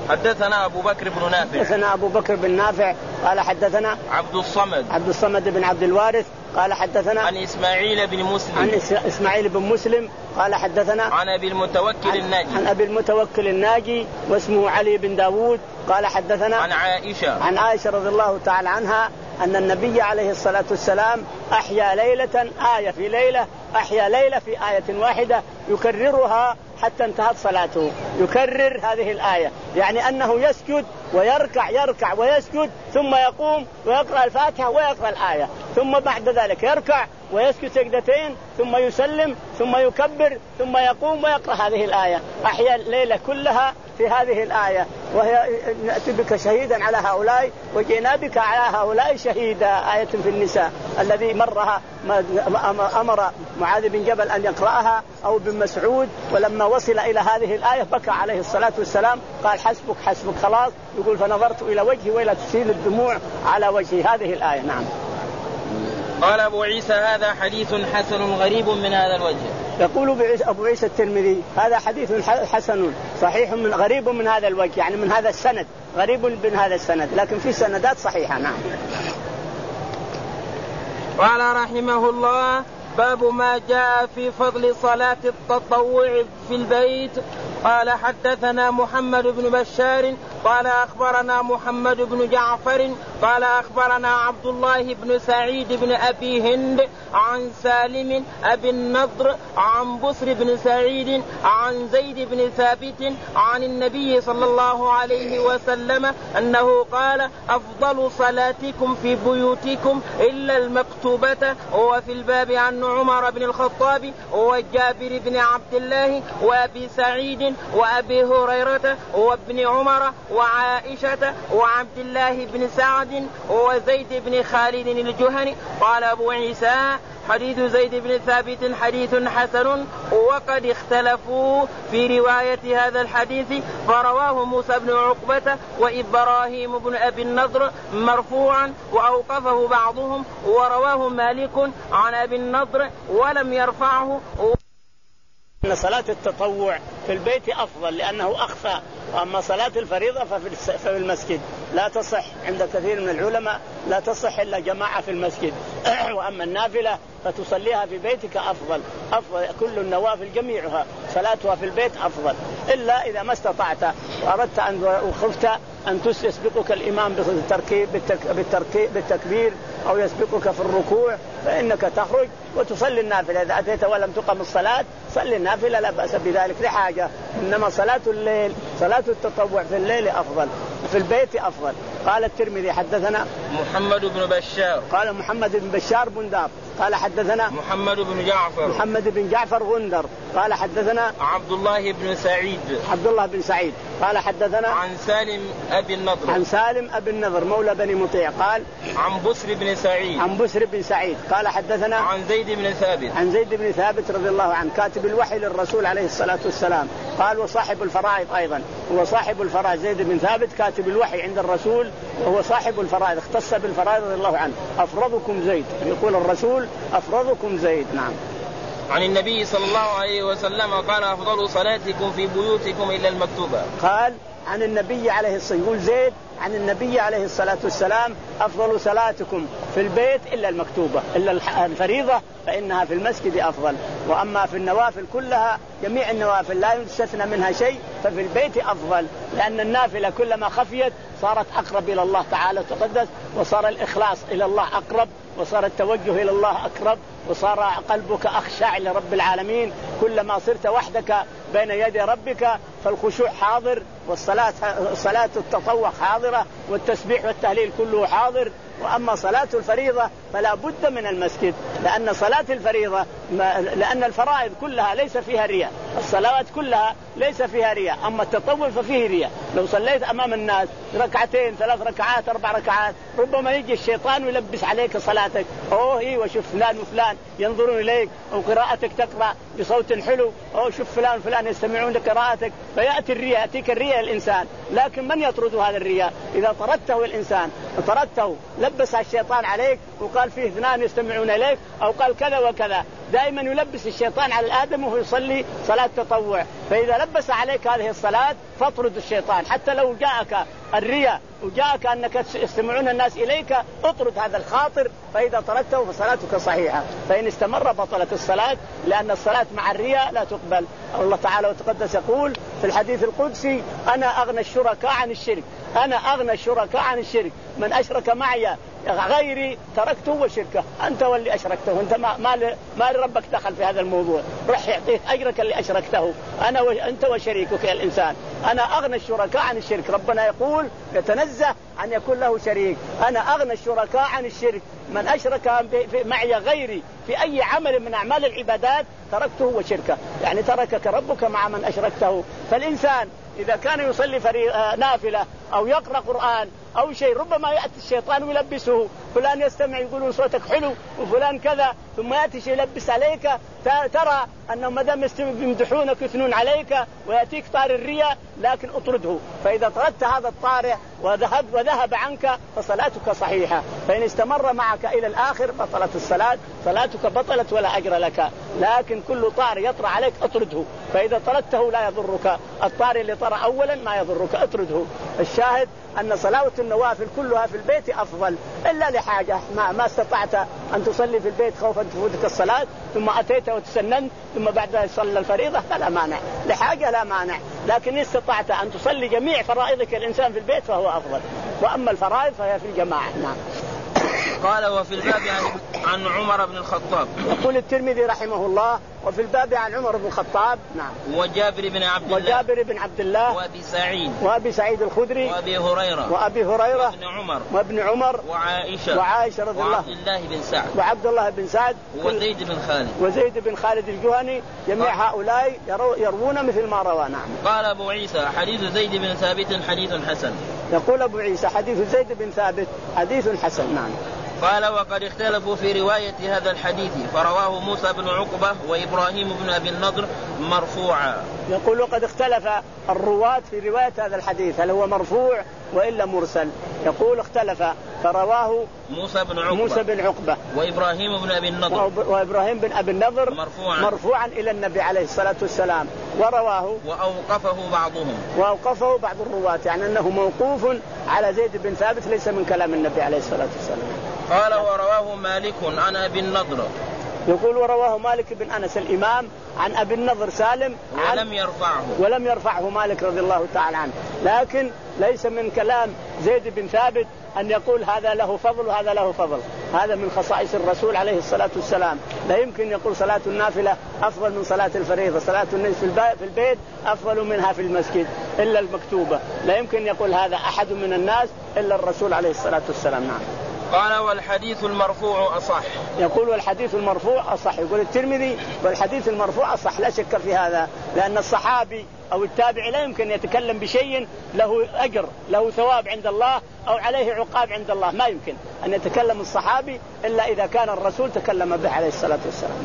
حدثنا أبو بكر بن نافع حدثنا أبو بكر بن نافع قال حدثنا عبد الصمد عبد الصمد بن عبد الوارث قال حدثنا عن إسماعيل بن مسلم عن إسماعيل بن مسلم قال حدثنا عن أبي المتوكل الناجي عن أبي المتوكل الناجي واسمه علي بن داود قال حدثنا عن عائشة عن عائشة رضي الله تعالى عنها أن النبي عليه الصلاة والسلام أحيا ليلة آية في ليلة أحيا ليلة في آية واحدة يكررها حتى انتهت صلاته، يكرر هذه الآية، يعني أنه يسجد ويركع يركع ويسجد ثم يقوم ويقرأ الفاتحة ويقرأ الآية، ثم بعد ذلك يركع ويسجد سجدتين ثم يسلم ثم يكبر ثم يقوم ويقرأ هذه الآية. أحيا الليلة كلها في هذه الآية، وهي نأتي بك شهيدا على هؤلاء وجئنا بك على هؤلاء شهيدا، آية في النساء الذي مرها أمر معاذ بن جبل أن يقرأها أو بن مسعود، ولما وصل إلى هذه الآية بكى عليه الصلاة والسلام قال حسبك حسبك خلاص، يقول فنظرت إلى وجهي ولا تسيل الدموع على وجهي. هذه الآية. نعم. قال أبو عيسى هذا حديث حسن غريب من هذا الوجه. يقول أبو عيسى الترمذي هذا حديث حسن صحيح من غريب من هذا الوجه، يعني من هذا السند، غريب من هذا السند، لكن في سندات صحيحة. نعم. قال رحمه الله باب ما جاء في فضل صلاة التطوع في البيت. قال حدثنا محمد بن بشار قال أخبرنا محمد بن جعفر قال أخبرنا عبد الله بن سعيد بن أبي هند عن سالم أبي النضر عن بصر بن سعيد عن زيد بن ثابت عن النبي صلى الله عليه وسلم أنه قال أفضل صلاتكم في بيوتكم إلا المكتوبة. وفي الباب عن عمر بن الخطاب وجابر بن عبد الله وأبي سعيد وأبي هريرة وابن عمر وعائشة وعبد الله بن سعد وزيد بن خالد الجهني. قال أبو عيسى حديث زيد بن ثابت حديث حسن، وقد اختلفوا في رواية هذا الحديث، فرواه موسى بن عقبة وإبراهيم بن أبي النضر مرفوعا وأوقفه بعضهم، ورواه مالك عن أبي النضر ولم يرفعه. أن صلاة التطوع في البيت أفضل لأنه أخفى، وأما صلاة الفريضة ففي المسجد لا تصح عند كثير من العلماء، لا تصح إلا جماعة في المسجد. وأما النافلة فتصليها في بيتك أفضل. أفضل كل النوافل جميعها صلاتها في البيت أفضل، إلا إذا ما استطعت وأردت أن وخفت أن يسبقك الإمام بالتركيب بالتركيب بالتكبير أو يسبقك في الركوع، فإنك تخرج وتصلي النافلة. إذا أتيت ولم تقم الصلاة صلي النافلة لا بأس بذلك لحاجة، إنما صلاة الليل صلاة التطوع في الليل أفضل، في البيت أفضل. قال الترمذي حدثنا محمد بن بشار قال محمد بن بشار بندار قال حدثنا محمد بن جعفر محمد بن جعفر غندر قال حدثنا عبد الله بن سعيد عبد الله بن سعيد قال حدثنا عن سالم أبي النضر عن سالم أبي النضر مولى بني مطيع قال عن بصر بن سعيد عن بصر بن سعيد قال حدثنا عن زيد بن ثابت عن زيد بن ثابت رضي الله عنه كاتب الوحي للرسول عليه الصلاة والسلام. قال وصاحب الفرائض أيضا، هو صاحب الفرائض زيد بن ثابت كاتب الوحي عند الرسول وهو صاحب الفرائض، اختص بالفرائض رضي الله عنه. أفرضكم زيد، يقول الرسول أفرضكم زيد. نعم. عن النبي صلى الله عليه وسلم قال أفضل صلاتكم في بيوتكم إلا المكتوبة. قال عن النبي عليه الصلاة يقول زيد عن النبي عليه الصلاة والسلام أفضل صلاتكم في البيت إلا المكتوبة، إلا الفريضة فإنها في المسجد أفضل، وأما في النوافل كلها جميع النوافل لا يستثنى منها شيء ففي البيت أفضل، لأن النافلة كلما خفيت صارت أقرب إلى الله تعالى وتقدس، وصار الإخلاص إلى الله أقرب، وصار التوجه إلى الله أقرب، وصار قلبك أخشع لرب العالمين. كلما صرت وحدك بين يدي ربك فالخشوع حاضر، والصلاة صلاة التطوع حاضرة، والتسبيح والتهليل كله حاضر. وأما صلاة الفريضة فلا بد من المسجد، لأن صلاة الفريضة لأن الفرائض كلها ليس فيها رياء، الصلوات كلها ليس فيها رياء، أما التطوع ففيه رياء. لو صليت أمام الناس ركعتين ثلاث ركعات أربع ركعات ربما يجي الشيطان ويلبس عليك صلاتك، أوه إيه وشوف فلان وفلان ينظرون إليك، أو قراءتك تقرأ بصوت حلو، أو شوف فلان وفلان يستمعون لقراءتك، فيأتي الرياء، يأتيك الرياء الإنسان. لكن من يطرد هذا الرياء؟ إذا طردته الإنسان طردته لبس الشيطان عليك وقال فيه اثنان يستمعون إليك أو قال كذا وكذا، دائما يلبس الشيطان على الآدم وهو يصلي صلاة تطوع. فإذا لبس عليك هذه الصلاة فاطرد الشيطان، حتى لو جاءك الرياء وجاءك أنك يستمعون الناس إليك اطرد هذا الخاطر، فإذا طردته فصلاتك صحيحة. فإن استمر بطلت الصلاة، لأن الصلاة مع الرياء لا تقبل. الله تعالى وتقدس يقول في الحديث القدسي: أنا أغنى الشركاء عن الشرك، أنا أغنى الشركاء عن الشرك، من أشرك معي غيري تركته وشركه. أنت واللي أشركته، أنت ما ما ما ربك دخل في هذا الموضوع، رح يعطيك أجرك اللي أشركته، أنا وأنت وشريكك يا الإنسان. أنا أغنى الشركاء عن الشرك. ربنا يقول يتنزه أن يكون له شريك. أنا أغنى الشركاء عن الشرك، من أشرك معي غيري في أي عمل من أعمال العبادات تركته وشركه، يعني تركك ربك مع من أشركته. فالإنسان إذا كان يصلي نافلة أو يقرأ قرآن أو شيء، ربما يأتي الشيطان ويلبسه، فلان يستمع يقولون صوتك حلو وفلان كذا، ثم يأتي شيء يلبس عليك، ترى أنهم مدام يمدحونك يثنون عليك ويأتيك طار الرياء، لكن اطرده. فإذا طردت هذا الطارئ وذهب وذهب عنك فصلاتك صحيحة. فإن استمر معك إلى الآخر بطلت الصلاة، صلاتك بطلت ولا أجر لك. لكن كل طارئ يطرأ عليك اطرده، فإذا طردته لا يضرك. الطارئ اللي طرأ أولا ما يضرك، اطرده. الشاهد أن صلاة النوافل كلها في البيت أفضل، إلا لحاجة ما, ما استطعت أن تصلي في البيت خوفا تفوتك الصلاة، ثم أتيت وتسننت ثم بعدها صلى الفريضة فلا مانع، لحاجة لا مانع. لكن استطعت أن تصلي جميع فرائضك الإنسان في البيت فهو أفضل، وأما الفرائض فهي في الجماعة. نعم. قال: وفي الباب عن, عن عمر بن الخطاب. يقول الترمذي رحمه الله: وفي الباب عن عمر بن الخطاب. نعم. وجابر بن عبد الله وجابر بن عبد الله وأبي سعيد وأبي سعيد الخدري وأبي هريرة وأبي هريرة وابن عمر وابن عمر وعائشة وعائشة رضي الله وعبد الله بن سعد وعبد الله بن سعد وزيد بن خالد وزيد بن خالد الجهني، جميع هؤلاء يروون مثل ما روى. نعم. قال أبو عيسى: حديث زيد بن ثابت حديث حسن. يقول أبو عيسى: حديث زيد بن ثابت حديث حسن. نعم. قال: وقد اختلفوا في رواية هذا الحديث، فرواه موسى بن عقبة وإبراهيم بن أبي النضر مرفوعا. يقول: وقد اختلف الرواة في رواية هذا الحديث، هل هو مرفوع وإلا مرسل؟ يقول: اختلف، فرواه موسى بن عقبة, موسى بن عقبة وإبراهيم بن أبي النضر وإبراهيم بن أبي النضر مرفوعا, مرفوعا إلى النبي عليه الصلاة والسلام، ورواه وأوقفه بعضهم وأوقفه بعض الرواة، يعني أنه موقوف على زيد بن ثابت ليس من كلام النبي عليه الصلاة والسلام. قال: ورواه مالك عن أبي النضر. يقول: ورواه مالك بن أنس الإمام عن أبي النضر سالم ولم يرفعه ولم يرفعه مالك رضي الله تعالى عنه، لكن ليس من كلام زيد بن ثابت أن يقول هذا له فضل وهذا له فضل، هذا من خصائص الرسول عليه الصلاة والسلام. لا يمكن يقول صلاة النافلة أفضل من صلاة الفريضة، صلاة النفل في البيت أفضل منها في المسجد إلا المكتوبة، لا يمكن يقول هذا أحد من الناس إلا الرسول عليه الصلاة والسلام. نعم. قال: والحديث المرفوع أصح. يقول: والحديث المرفوع أصح. يقول الترمذي: والحديث المرفوع أصح، لا شك في هذا، لأن الصحابي أو التابعي لا يمكن يتكلم بشيء له أجر له ثواب عند الله أو عليه عقاب عند الله، ما يمكن أن يتكلم الصحابي إلا إذا كان الرسول تكلم به عليه الصلاة والسلام.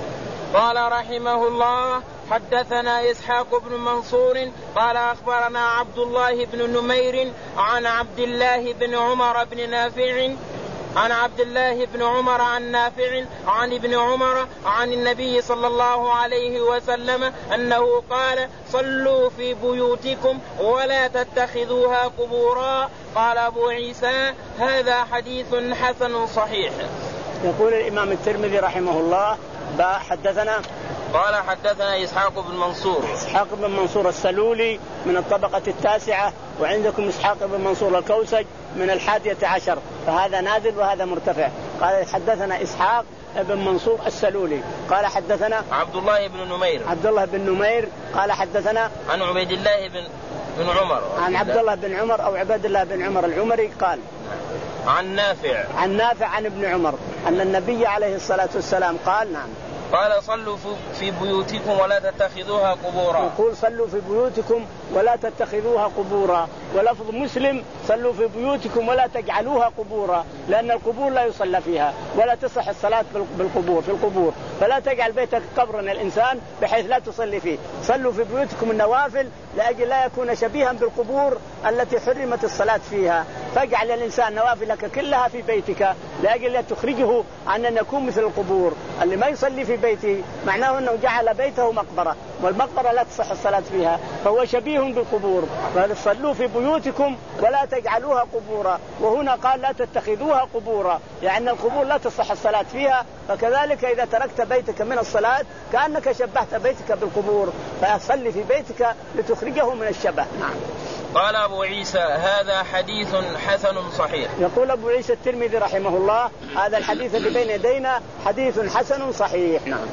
قال رحمه الله: حدثنا إسحاق بن منصور قال أخبرنا عبد الله بن نمير عن عبد الله بن عمر بن نافع عن عبد الله بن عمر عن نافع عن ابن عمر عن النبي صلى الله عليه وسلم أنه قال: صلوا في بيوتكم ولا تتخذوها قبورا. قال أبو عيسى: هذا حديث حسن صحيح. يقول الإمام الترمذي رحمه الله: حدثنا قال حدثنا إسحاق بن منصور إسحاق بن منصور السلولي من الطبقة التاسعة، وعندكم إسحاق بن منصور الكوسج من الحادية عشر، فهذا نازل وهذا مرتفع. قال حدثنا إسحاق بن منصور السلولي قال حدثنا عبد الله بن نمير عبد الله بن نمير قال حدثنا عن عبيد الله بن بن عمر عن عبد الله بن عمر أو عباد الله بن عمر العمري قال عن نافع عن نافع عن ابن عمر أن النبي عليه الصلاة والسلام قال: نعم، قال: صلوا في بيوتكم ولا تتخذوها قبورا. يقول: صلوا في بيوتكم ولا تتخذوها قبورا. ولفظ مسلم: صلوا في بيوتكم ولا تجعلوها قبورا، لأن القبور لا يصلى فيها ولا تصح الصلاة بالقبور في القبور، فلا تجعل بيتك قبرا الإنسان بحيث لا تصلي فيه. صلوا في بيوتكم النوافل لأجل لا يكون شبيها بالقبور التي حرمت الصلاة فيها. فاجعل الإنسان نوافلك كلها في بيتك لأجل لا تخرجه عن أن يكون مثل القبور. اللي ما يصلي في بيته معناه أنه جعل بيته مقبرة، والمقبرة لا تصح الصلاة فيها، فهو شبيه بالقبور. فصلوا في بيوتكم ولا تجعلوها قبورا. وهنا قال لا تتخذوها قبورا، يعني القبور لا تصح الصلاة فيها. فكذلك إذا تركت بيتك من الصلاة كأنك شبهت بيتك بالقبور، فصل في بيتك لتخرجه من الشبه. نعم. قال أبو عيسى هذا حديث حسن صحيح. يقول أبو عيسى الترمذي رحمه الله هذا الحديث اللي بين يدينا حديث حسن صحيح. نعم.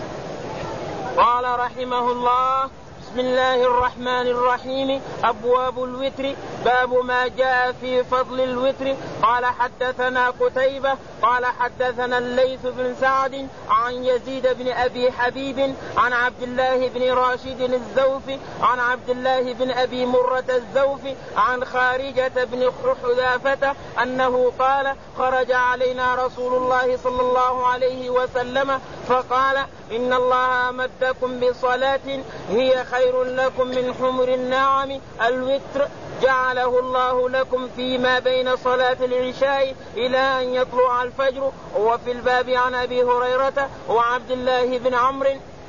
قال رحمه الله بسم الله الرحمن الرحيم. أبواب الوتر. باب ما جاء في فضل الوتر. قال حدثنا قتيبة قال حدثنا الليث بن سعد عن يزيد بن أبي حبيب عن عبد الله بن راشد الزوفي عن عبد الله بن أبي مرة الزوفي عن خارجة بن حذافة أنه قال خرج علينا رسول الله صلى الله عليه وسلم فقال إن الله أمدكم بصلاة هي خير لكم من حمر النعم الوتر جعله الله لكم فيما بين صلاة العشاء إلى أن يطلع الفجر. وفي الباب عن أبي هريرة وعبد الله بن عمرو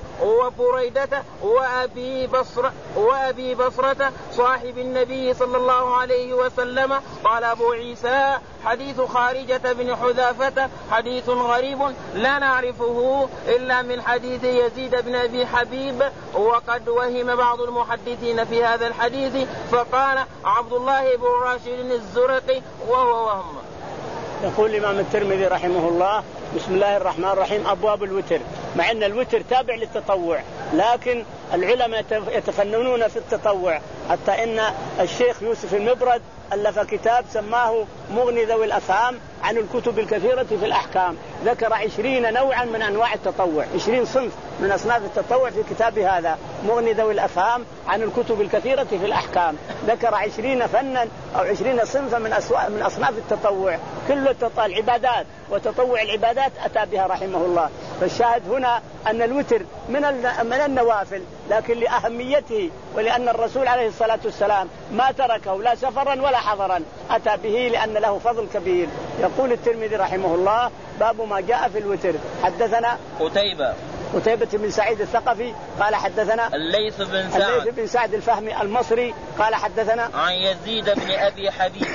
وبريدة وأبي بصرة وأبي بصرة صاحب النبي صلى الله عليه وسلم. قال أبو عيسى حديث خارجة بن حذافة حديث غريب لا نعرفه إلا من حديث يزيد بن أبي حبيب، وقد وهم بعض المحدثين في هذا الحديث فقال عبد الله بن راشد الزرقي وهو وهم. يقول الإمام الترمذي رحمه الله بسم الله الرحمن الرحيم. أبواب الوتر، مع أن الوتر تابع للتطوع، لكن العلماء يتفننون في التطوع، حتى إن الشيخ يوسف المبرد ألف كتاب سماه مغني ذوي الأفهام عن الكتب الكثيرة في الأحكام، ذكر عشرين نوعا من أنواع التطوع، عشرين صنف من أصناف التطوع في كتاب هذا مغني ذوي الأفهام عن الكتب الكثيرة في الأحكام، ذكر عشرين فنا أو عشرين صنفا من من أصناف التطوع، كل التطوع العبادات وتطوع العبادات أتى بها رحمه الله. فالشاهد هنا أن الوتر من من النوافل، لكن لأهميته ولأن الرسول عليه الصلاة والسلام ما تركه لا سفرا ولا حضرا، أتى به لأن له فضل كبير. يقول الترمذي رحمه الله باب ما جاء في الوتر. حدثنا قتيبة قتيبة بن سعيد الثقفي قال حدثنا الليث بن سعد الليث بن سعد الفهمي المصري قال حدثنا عن يزيد بن أبي حبيب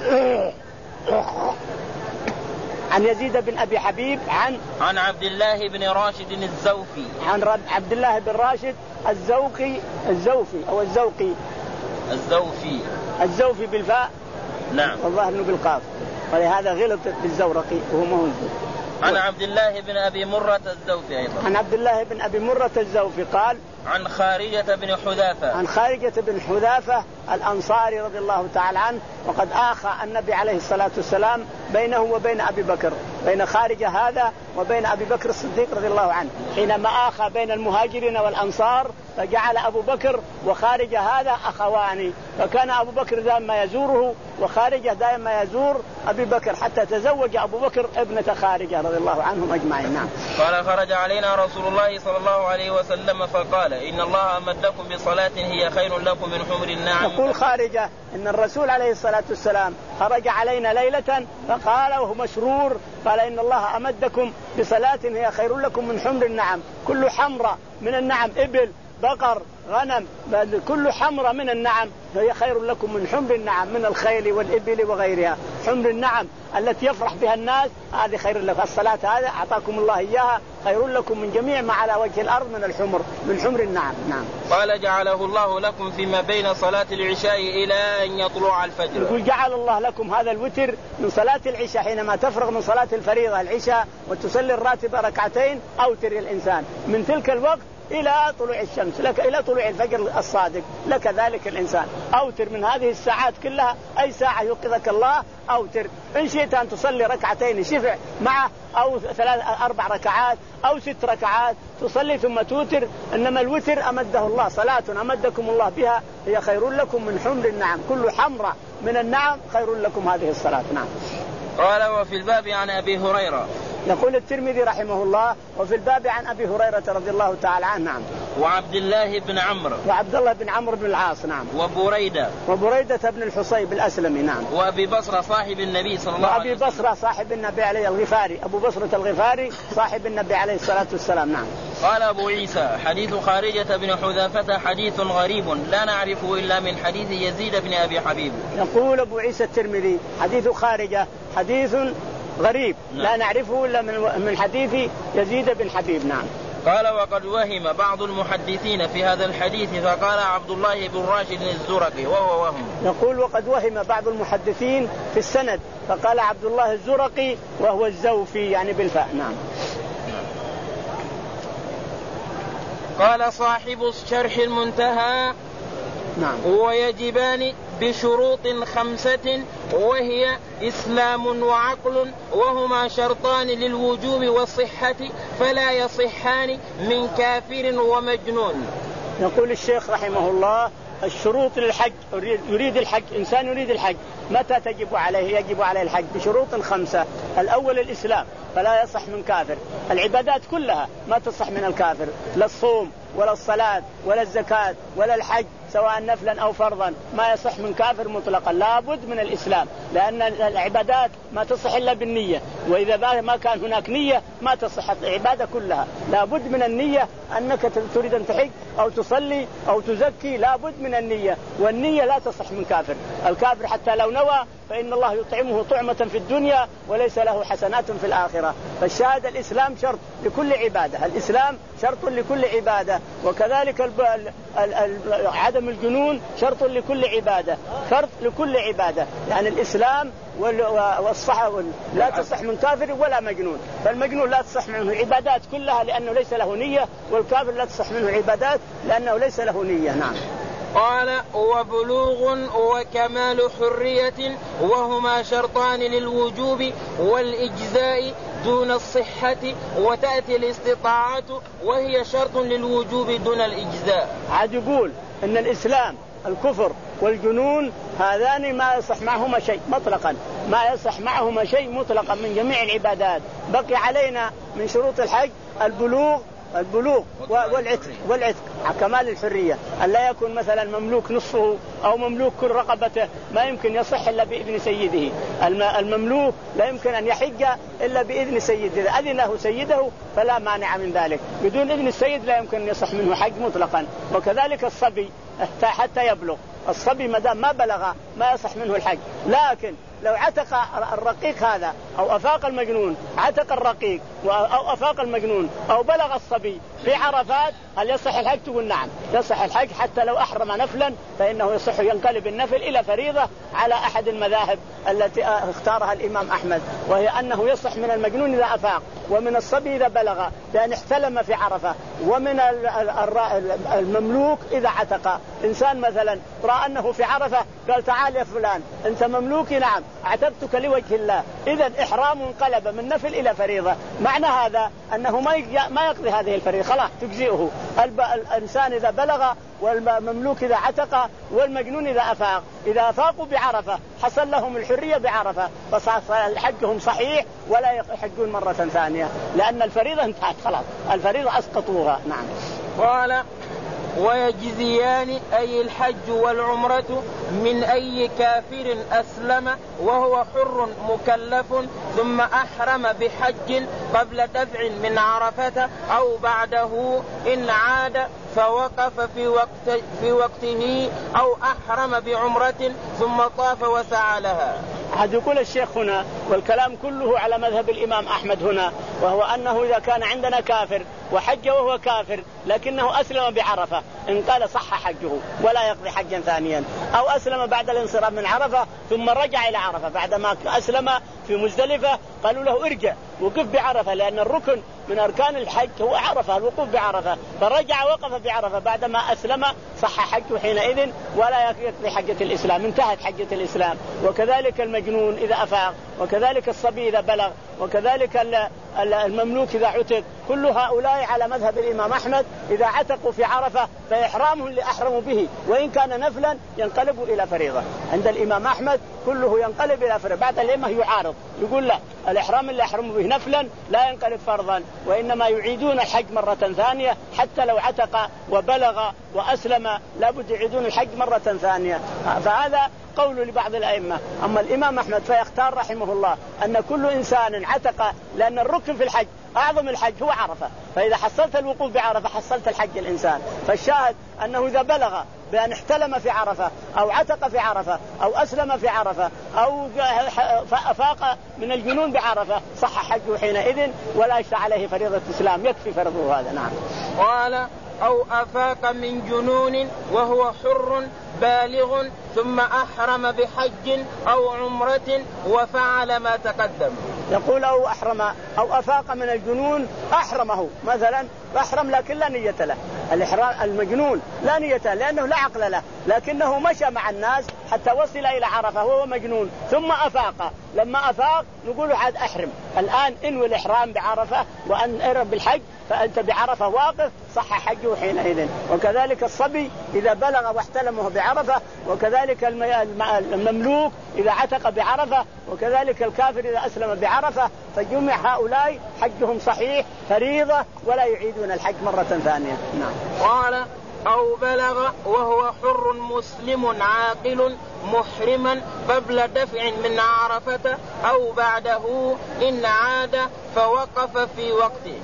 عن يزيد بن أبي حبيب عن عن عبد الله بن راشد الزوفي عن عبد الله بن راشد الزوقي الزوفي أو الزوقي الزوفي الزوفي بالفاء نعم والله إنه بالقاف، ولهذا غلط بالزورقي وهو موجود. عن عبد الله بن أبي مرة الزوفي أيضا عن عبد الله بن أبي مرة الزوفي قال عن خارجة بن حذافة عن خارجة بن حذافة الأنصاري رضي الله تعالى عنه، وقد آخى النبي عليه الصلاة والسلام بينه وبين أبي بكر، بين خارجة هذا وبين أبي بكر الصديق رضي الله عنه، حينما آخى بين المهاجرين والأنصار فجعل أبو بكر وخارجة هذا أخواني، فكان أبو بكر دائما يزوره وخارجة دائما يزور أبي بكر حتى تزوج أبو بكر ابنة خارجة رضي الله عنهم أجمعين. نعم. قال خرج علينا رسول الله صلى الله عليه وسلم فقال إن الله أمدكم بصلاة هي خير لكم من حمر النعم. يقول خارجة إن الرسول عليه الصلاة والسلام خرج علينا ليلة فقال وهو مسرور قال إن الله أمدكم بصلاة هي خير لكم من حمر النعم. كل حمرة من النعم إبل بقر غنم كل حمرة من النعم هي خير لكم من حمر النعم من الخيل والإبل وغيرها. حمر النعم التي يفرح بها الناس هذه خير لكم. الصلاة هذا أعطاكم الله إياها خير لكم من جميع ما على وجه الأرض من الحمر من حمر النعم. نعم. قال جعله الله لكم فيما بين صلاة العشاء إلى أن يطلع الفجر. يقول جعل الله لكم هذا الوتر من صلاة العشاء، حينما تفرغ من صلاة الفريضة العشاء وتصلي الراتبة ركعتين أوتر الإنسان من تلك الوقت إلى طلوع الشمس لك إلى طلوع الفجر الصادق لك ذلك الإنسان. أوتر من هذه الساعات كلها أي ساعة يوقظك الله أوتر. إن شئت أن تصلي ركعتين شفع معه أو ثلاث أربع ركعات أو ست ركعات تصلي ثم توتر، إنما الوتر أمده الله صلاة أمدكم الله بها هي خير لكم من حمر النعم. كل حمرة من النعم خير لكم هذه الصلاة. نعم. قال وفي الباب عن أبي هريرة. يقول الترمذي رحمه الله وفي الباب عن أبي هريرة رضي الله تعالى عنه. نعم. وعبد الله بن عمرو وعبد الله بن عمرو بن العاص نعم وبريدة وبريدة بن الحصيب الأسلمي نعم وأبي بصرة صاحب النبي صلى الله عليه وسلم وأبي بصرة صاحب النبي عليه الغفاري أبو بصرة الغفاري صاحب النبي عليه الصلاة والسلام نعم. قال أبو عيسى حديث خارجة بن حذافة حديث غريب لا نعرفه إلا من حديث يزيد بن أبي حبيب. يقول أبو عيسى الترمذي حديث خارجة حديث غريب نعم. لا نعرفه إلا من حديث يزيد بن حبيب نعم. قال وقد وهم بعض المحدثين في هذا الحديث فقال عبد الله بن راشد الزرقي وهو وهم. يقول وقد وهم بعض المحدثين في السند فقال عبد الله الزرقي وهو الزوفي يعني بالفاء نعم. قال صاحب شرح المنتهى نعم. ويجبان بشروط خمسة وهي إسلام وعقل وهما شرطان للوجوب والصحة فلا يصحان من كافر ومجنون. يقول الشيخ رحمه الله الشروط للحج يريد الحج إنسان يريد الحج متى تجب عليه؟ يجب عليه الحج بشروط خمسة. الأول الإسلام فلا يصح من كافر. العبادات كلها ما تصح من الكافر لا الصوم ولا الصلاة ولا الزكاة ولا الحج سواء نفلا أو فرضا ما يصح من كافر مطلقا لابد من الإسلام لأن العبادات ما تصح إلا بالنية وإذا ما كان هناك نية ما تصح العبادة كلها لابد من النية أنك تريد أن تحج أو تصلي أو تزكي لابد من النية والنية لا تصح من كافر. الكافر حتى لو نوى فإن الله يطعمه طعمة في الدنيا وليس له حسنات في الآخرة. فالشهادة الإسلام شرط لكل عبادة الإسلام شرط لكل عبادة وكذلك ال ال ال عدم الجنون شرط لكل عبادة شرط لكل عبادة يعني الإسلام والصحة لا تصح من كافر ولا مجنون. فالمجنون لا تصح منه عبادات كلها لأنه ليس له نية والكافر لا تصح منه عبادات لأنه ليس له نية نعم. قال وبلوغ وكمال حرية وهما شرطان للوجوب والإجزاء دون الصحة وتأتي الاستطاعة وهي شرط للوجوب دون الإجزاء. عاد يقول إن الإسلام الكفر والجنون هذان ما يصح معهما شيء مطلقا ما يصح معهما شيء مطلقا من جميع العبادات. بقي علينا من شروط الحج البلوغ البلوغ والعتق والعتق كمال الحرية أن لا يكون مثلا مملوك نصفه أو مملوك كل رقبته ما يمكن يصح إلا بإذن سيده. المملوك لا يمكن أن يحج إلا بإذن سيده إذا أذنه سيده فلا مانع من ذلك بدون إذن السيد لا يمكن أن يصح منه حج مطلقا. وكذلك الصبي حتى يبلغ الصبي ما دام ما بلغ ما يصح منه الحج. لكن لو عتق الرقيق هذا أو أفاق المجنون عتق الرقيق أو أفاق المجنون أو بلغ الصبي في عرفات هل يصح الحج؟ تقول نعم يصح الحج حتى لو أحرم نفلا فإنه يصح ينقلب النفل إلى فريضة على أحد المذاهب التي اختارها الإمام أحمد وهي أنه يصح من المجنون إذا أفاق ومن الصبي إذا بلغ لأن احتلم في عرفة ومن المملوك إذا عتق. إنسان مثلا رأى أنه في عرفة قال تعال يا فلان أنت مملوكي نعم اعتقتك لوجه الله إذا إحرام انقلب من نفل إلى فريضة. معنى هذا أنه ما ما يقضي هذه الفريضة خلاص تجزئه. الإنسان إذا بلغ والمملوك إذا عتق والمجنون إذا أفاق إذا أفاقوا بعرفة حصل لهم الحرية بعرفة فحجهم صحيح ولا يحجون مرة ثانية لأن الفريضة انتهت خلاص الفريضة أسقطوها نعم. قال ويجزيان أي الحج والعمرة من أي كافر أسلم وهو حر مكلف ثم أحرم بحج قبل دفع من عرفة أو بعده إن عاد فوقف في وقت في وقته أو أحرم بعمرة ثم طاف وسعى لها. هذا يقول الشيخ هنا والكلام كله على مذهب الإمام أحمد هنا وهو أنه إذا كان عندنا كافر وحج وهو كافر لكنه أسلم بعرفة إن قال صح حجه ولا يقضي حجا ثانيا أو أسلم بعد الانصراف من عرفة ثم رجع إلى عرفة بعدما أسلم في مزدلفة قالوا له ارجع وقف بعرفة لأن الركن من أركان الحج هو عرفة الوقوف بعرفة فرجع وقف بعرفة بعدما أسلم صح حجه حينئذ ولا يقضي حجة الإسلام انتهت حجة الإسلام. وكذلك المجنون إذا أفاق وكذلك الصبي إذا بلغ وكذلك المملوك إذا عتق كل هؤلاء على مذهب الإمام أحمد إذا عتقوا في عرفة فإحرامهم اللي أحرموا به وإن كان نفلا ينقلب إلى فريضة. عند الإمام أحمد كله ينقلب إلى فريضة. بعد الأئمة يعارض يقول لا الإحرام اللي يحرم به نفلا لا ينقلب فرضا، وإنما يعيدون الحج مرة ثانية حتى لو عتق وبلغ وأسلم لابد يعيدون الحج مرة ثانية. فهذا قول لبعض الأئمة. أما الإمام أحمد فيختار رحمه الله أن كل إنسان عتق، لأن الركن في الحج أعظم الحج هو عرفة، فإذا حصلت الوقوف بعرفة حصلت الحج الإنسان. فالشاهد أنه إذا بلغ بأن احتلم في عرفة أو عتق في عرفة أو أسلم في عرفة أو أفاق من الجنون بعرفة صح حجه حينئذ ولا يشرع عليه فريضة الإسلام، يكفي فرضه هذا. نعم. قال أو أفاق من جنون وهو حر بالغ ثم أحرم بحج أو عمرة وفعل ما تقدم. يقول أو أحرم أو أفاق من الجنون أحرمه مثلا أحرم لكن لا نية له. الإحرام المجنون لا نية له لأنه لا عقل له، لكنه مشى مع الناس حتى وصل إلى عرفة وهو مجنون ثم أفاق. لما أفاق نقول عاد أحرم الآن، انوي الإحرام بعرفة وأن أرب بالحج فأنت بعرفة واقف صح حجه حينئذ. وكذلك الصبي إذا بلغ واحتلمه بعرفة، وكذلك المملوك إذا عتق بعرفة، وكذلك الكافر إذا أسلم بعرفة. فجمع هؤلاء حجهم صحيح فريضة ولا يعيدون الحج مرة ثانية. نعم. قال أو بلغ وهو حر مسلم عاقل محرما قبل دفع من عرفة أو بعده إن عاد فوقف في وقته.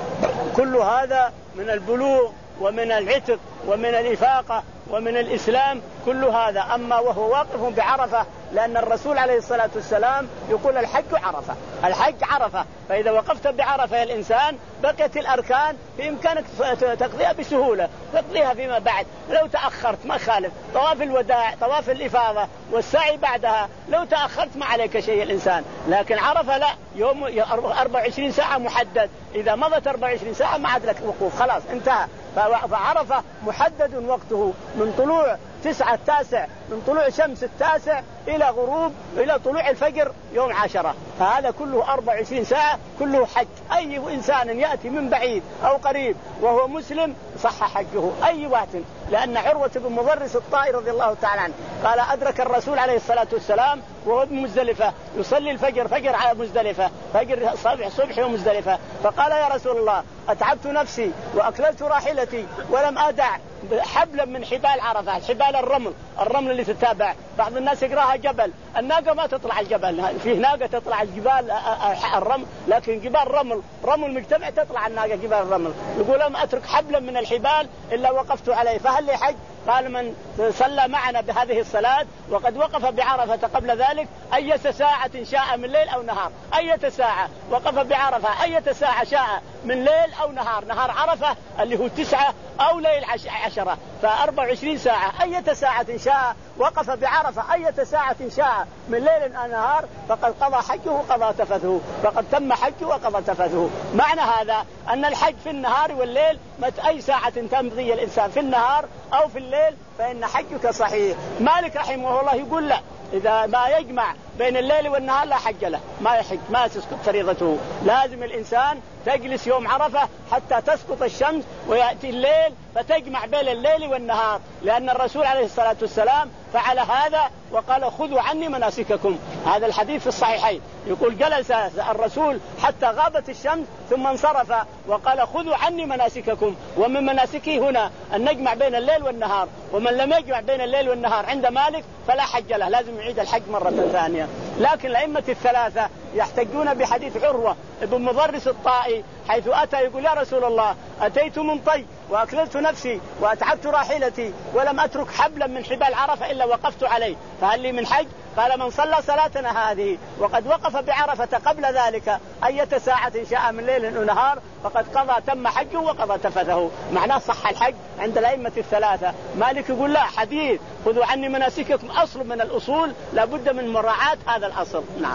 كل هذا من البلوغ ومن العتق ومن الإفاقة ومن الإسلام كل هذا. أما وهو واقف بعرفة، لأن الرسول عليه الصلاة والسلام يقول الحج عرفة، الحج عرفة، فإذا وقفت بعرفة يا الإنسان بقيت الأركان في إمكانك تقضيها بسهولة، تقضيها فيما بعد. لو تأخرت ما خالف، طواف الوداع طواف الإفاضة والسعي بعدها لو تأخرت ما عليك شيء الإنسان. لكن عرفة لا، يوم أربع وعشرين ساعة محدد، إذا مضت أربع وعشرين ساعة ما عاد لك وقوف خلاص انتهى. فعرفة محدد وقته من طلوع تسعة التاسع، من طلوع شمس التاسع إلى غروب إلى طلوع الفجر يوم عشرة، فهذا كله أربع وعشرين ساعة كله حج. أي إنسان يأتي من بعيد أو قريب وهو مسلم صح حجه أي وقت. لأن عروة بن مضرس الطائي رضي الله تعالى عنه قال أدرك الرسول عليه الصلاة والسلام وهو بمزدلفة يصلي الفجر فجر على مزدلفة فجر صبح صبح ومزدلفة، فقال يا رسول الله أتعبت نفسي وأكللت راحلتي ولم أدع حبلا من حبال عرفة، حبال الرمل، الرمل اللي تتابع. بعض الناس يقراها جبل، الناقة ما تطلع الجبل، فيه ناقة تطلع الجبال الرمل، لكن جبال رمل رمل مجتمع تطلع الناقة جبال الرمل. يقول لم أترك حبلا من الحبال إلا وقفت عليه. فهل لي حج؟ قال من صلى معنا بهذه الصلاة وقد وقف بعرفة قبل ذلك أية ساعة شاء من ليل أو نهار، أية ساعة وقف بعرفة أية ساعة شاء من ليل أو نهار، نهار عرفة اللي هو تسعة أو ليل عشرة، فأربع وعشرين ساعة أية ساعة شاء وقف بعرفة أية ساعة شاء من ليل أو نهار فقد قضى حجه وقضى تفثه، فقد تم حجه وقضى تفثه. معنى هذا أن الحج في النهار والليل، مت أي ساعة تمضي الإنسان في النهار أو في الليل فإن حجك صحيح. مالك رحمه الله يقول لا، إذا ما يجمع بين الليل والنهار لا حج له، ما يحج، ما تسقط فريضته. لازم الإنسان تجلس يوم عرفة حتى تسقط الشمس ويأتي الليل فتجمع بين الليل والنهار، لأن الرسول عليه الصلاة والسلام فعل هذا وقال خذوا عني مناسككم. هذا الحديث في الصحيحين يقول جلس الرسول حتى غابت الشمس ثم انصرف وقال خذوا عني مناسككم. ومن مناسكه هنا أن نجمع بين الليل والنهار، ومن لم يجمع بين الليل والنهار عند مالك فلا حج له، لازم يعيد الحج مرة ثانية. لكن الأئمة الثلاثة يحتجون بحديث عروة ابن مضرس الطائي حيث أتى يقول يا رسول الله أتيت من طي وأكللت نفسي وأتعبت راحلتي ولم أترك حبلا من حبال عرفة إلا وقفت عليه، فهل لي من حج؟ قال من صلى صلاتنا هذه وقد وقف بعرفة قبل ذلك أية ساعة شاء من ليل ونهار فقد قضى تم حجه وقضى تفثه. معناه صح الحج عند الأئمة الثلاثة. مالك يقول لا، حديث خذوا عني مناسككم أصل من الأصول لابد من مراعاة هذا الأصل. نعم.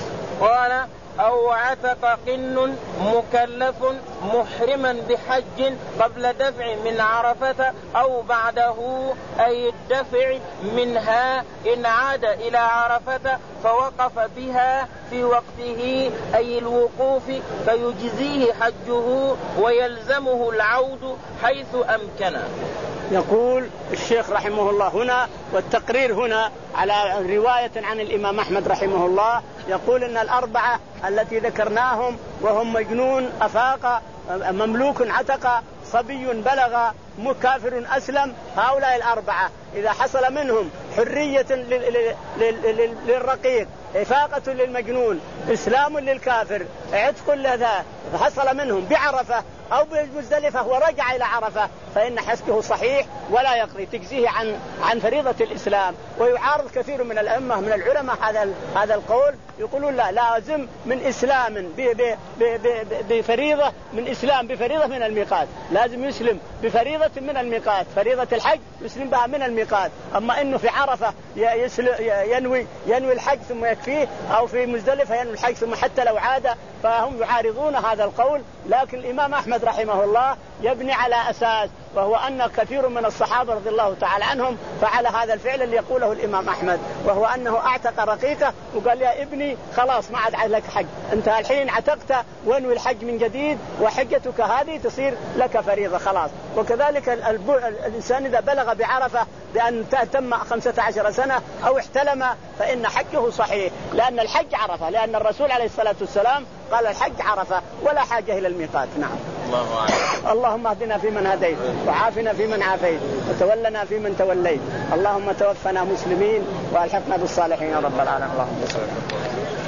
قال أو عتق قن مكلف محرما بحج قبل دفع من عرفة أو بعده أي الدفع منها إن عاد إلى عرفة فوقف بها في وقته أي الوقوف فيجزيه حجه ويلزمه العود حيث أمكن. يقول الشيخ رحمه الله هنا، والتقرير هنا على رواية عن الإمام أحمد رحمه الله، يقول إن الأربعة التي ذكرناهم وهم مجنون أفاق مملوك عتق صبي بلغ مكافر أسلم، هؤلاء الأربعة إذا حصل منهم حرية للرقيق، إفاقة للمجنون، إسلام للكافر، عتق لذا، حصل منهم بعرفة أو بمزدلفة ورجع إلى عرفة، فإن حسبه صحيح ولا يقضي، تجزيه عن عن فريضة الإسلام. ويعارض كثير من الأئمة من العلماء هذا هذا القول، يقولون لا لازم من إسلام بفريضة، من إسلام بفريضة من الميقات، لازم يسلم بفريضة من الميقات، فريضة الحج يسلم بها من الميقات. أما إنه في عرفة ينوي ينوي الحج ثم يكفيه، أو في مزدلفة ينوي الحج ثم حتى لو عاد، فهم يعارضون هذا القول. لكن الإمام أحمد رحمه الله يبني على أساس، وهو أن كثير من الصحابة رضي الله تعالى عنهم فعل هذا الفعل اللي يقوله الإمام أحمد، وهو أنه أعتق رقيقة وقال يا ابني خلاص ما عاد لك حج، أنت الحين عتقت وانوي الحج من جديد، وحجتك هذه تصير لك فريضة خلاص. وكذلك الإنسان إذا بلغ بعرفة بأن تم خمسة عشر سنة أو احتلم فإن حجه صحيح، لأن الحج عرفة، لأن الرسول عليه الصلاة والسلام قال الحج عرفة ولا حاجة إلى الميقات. نعم. الله أعلم. اللهم اهدنا فيمن هديت، وعافنا فيمن عافيت، وتولنا فيمن توليت، اللهم توفنا مسلمين والحقنا بالصالحين يا رب العالمين. اللهم صل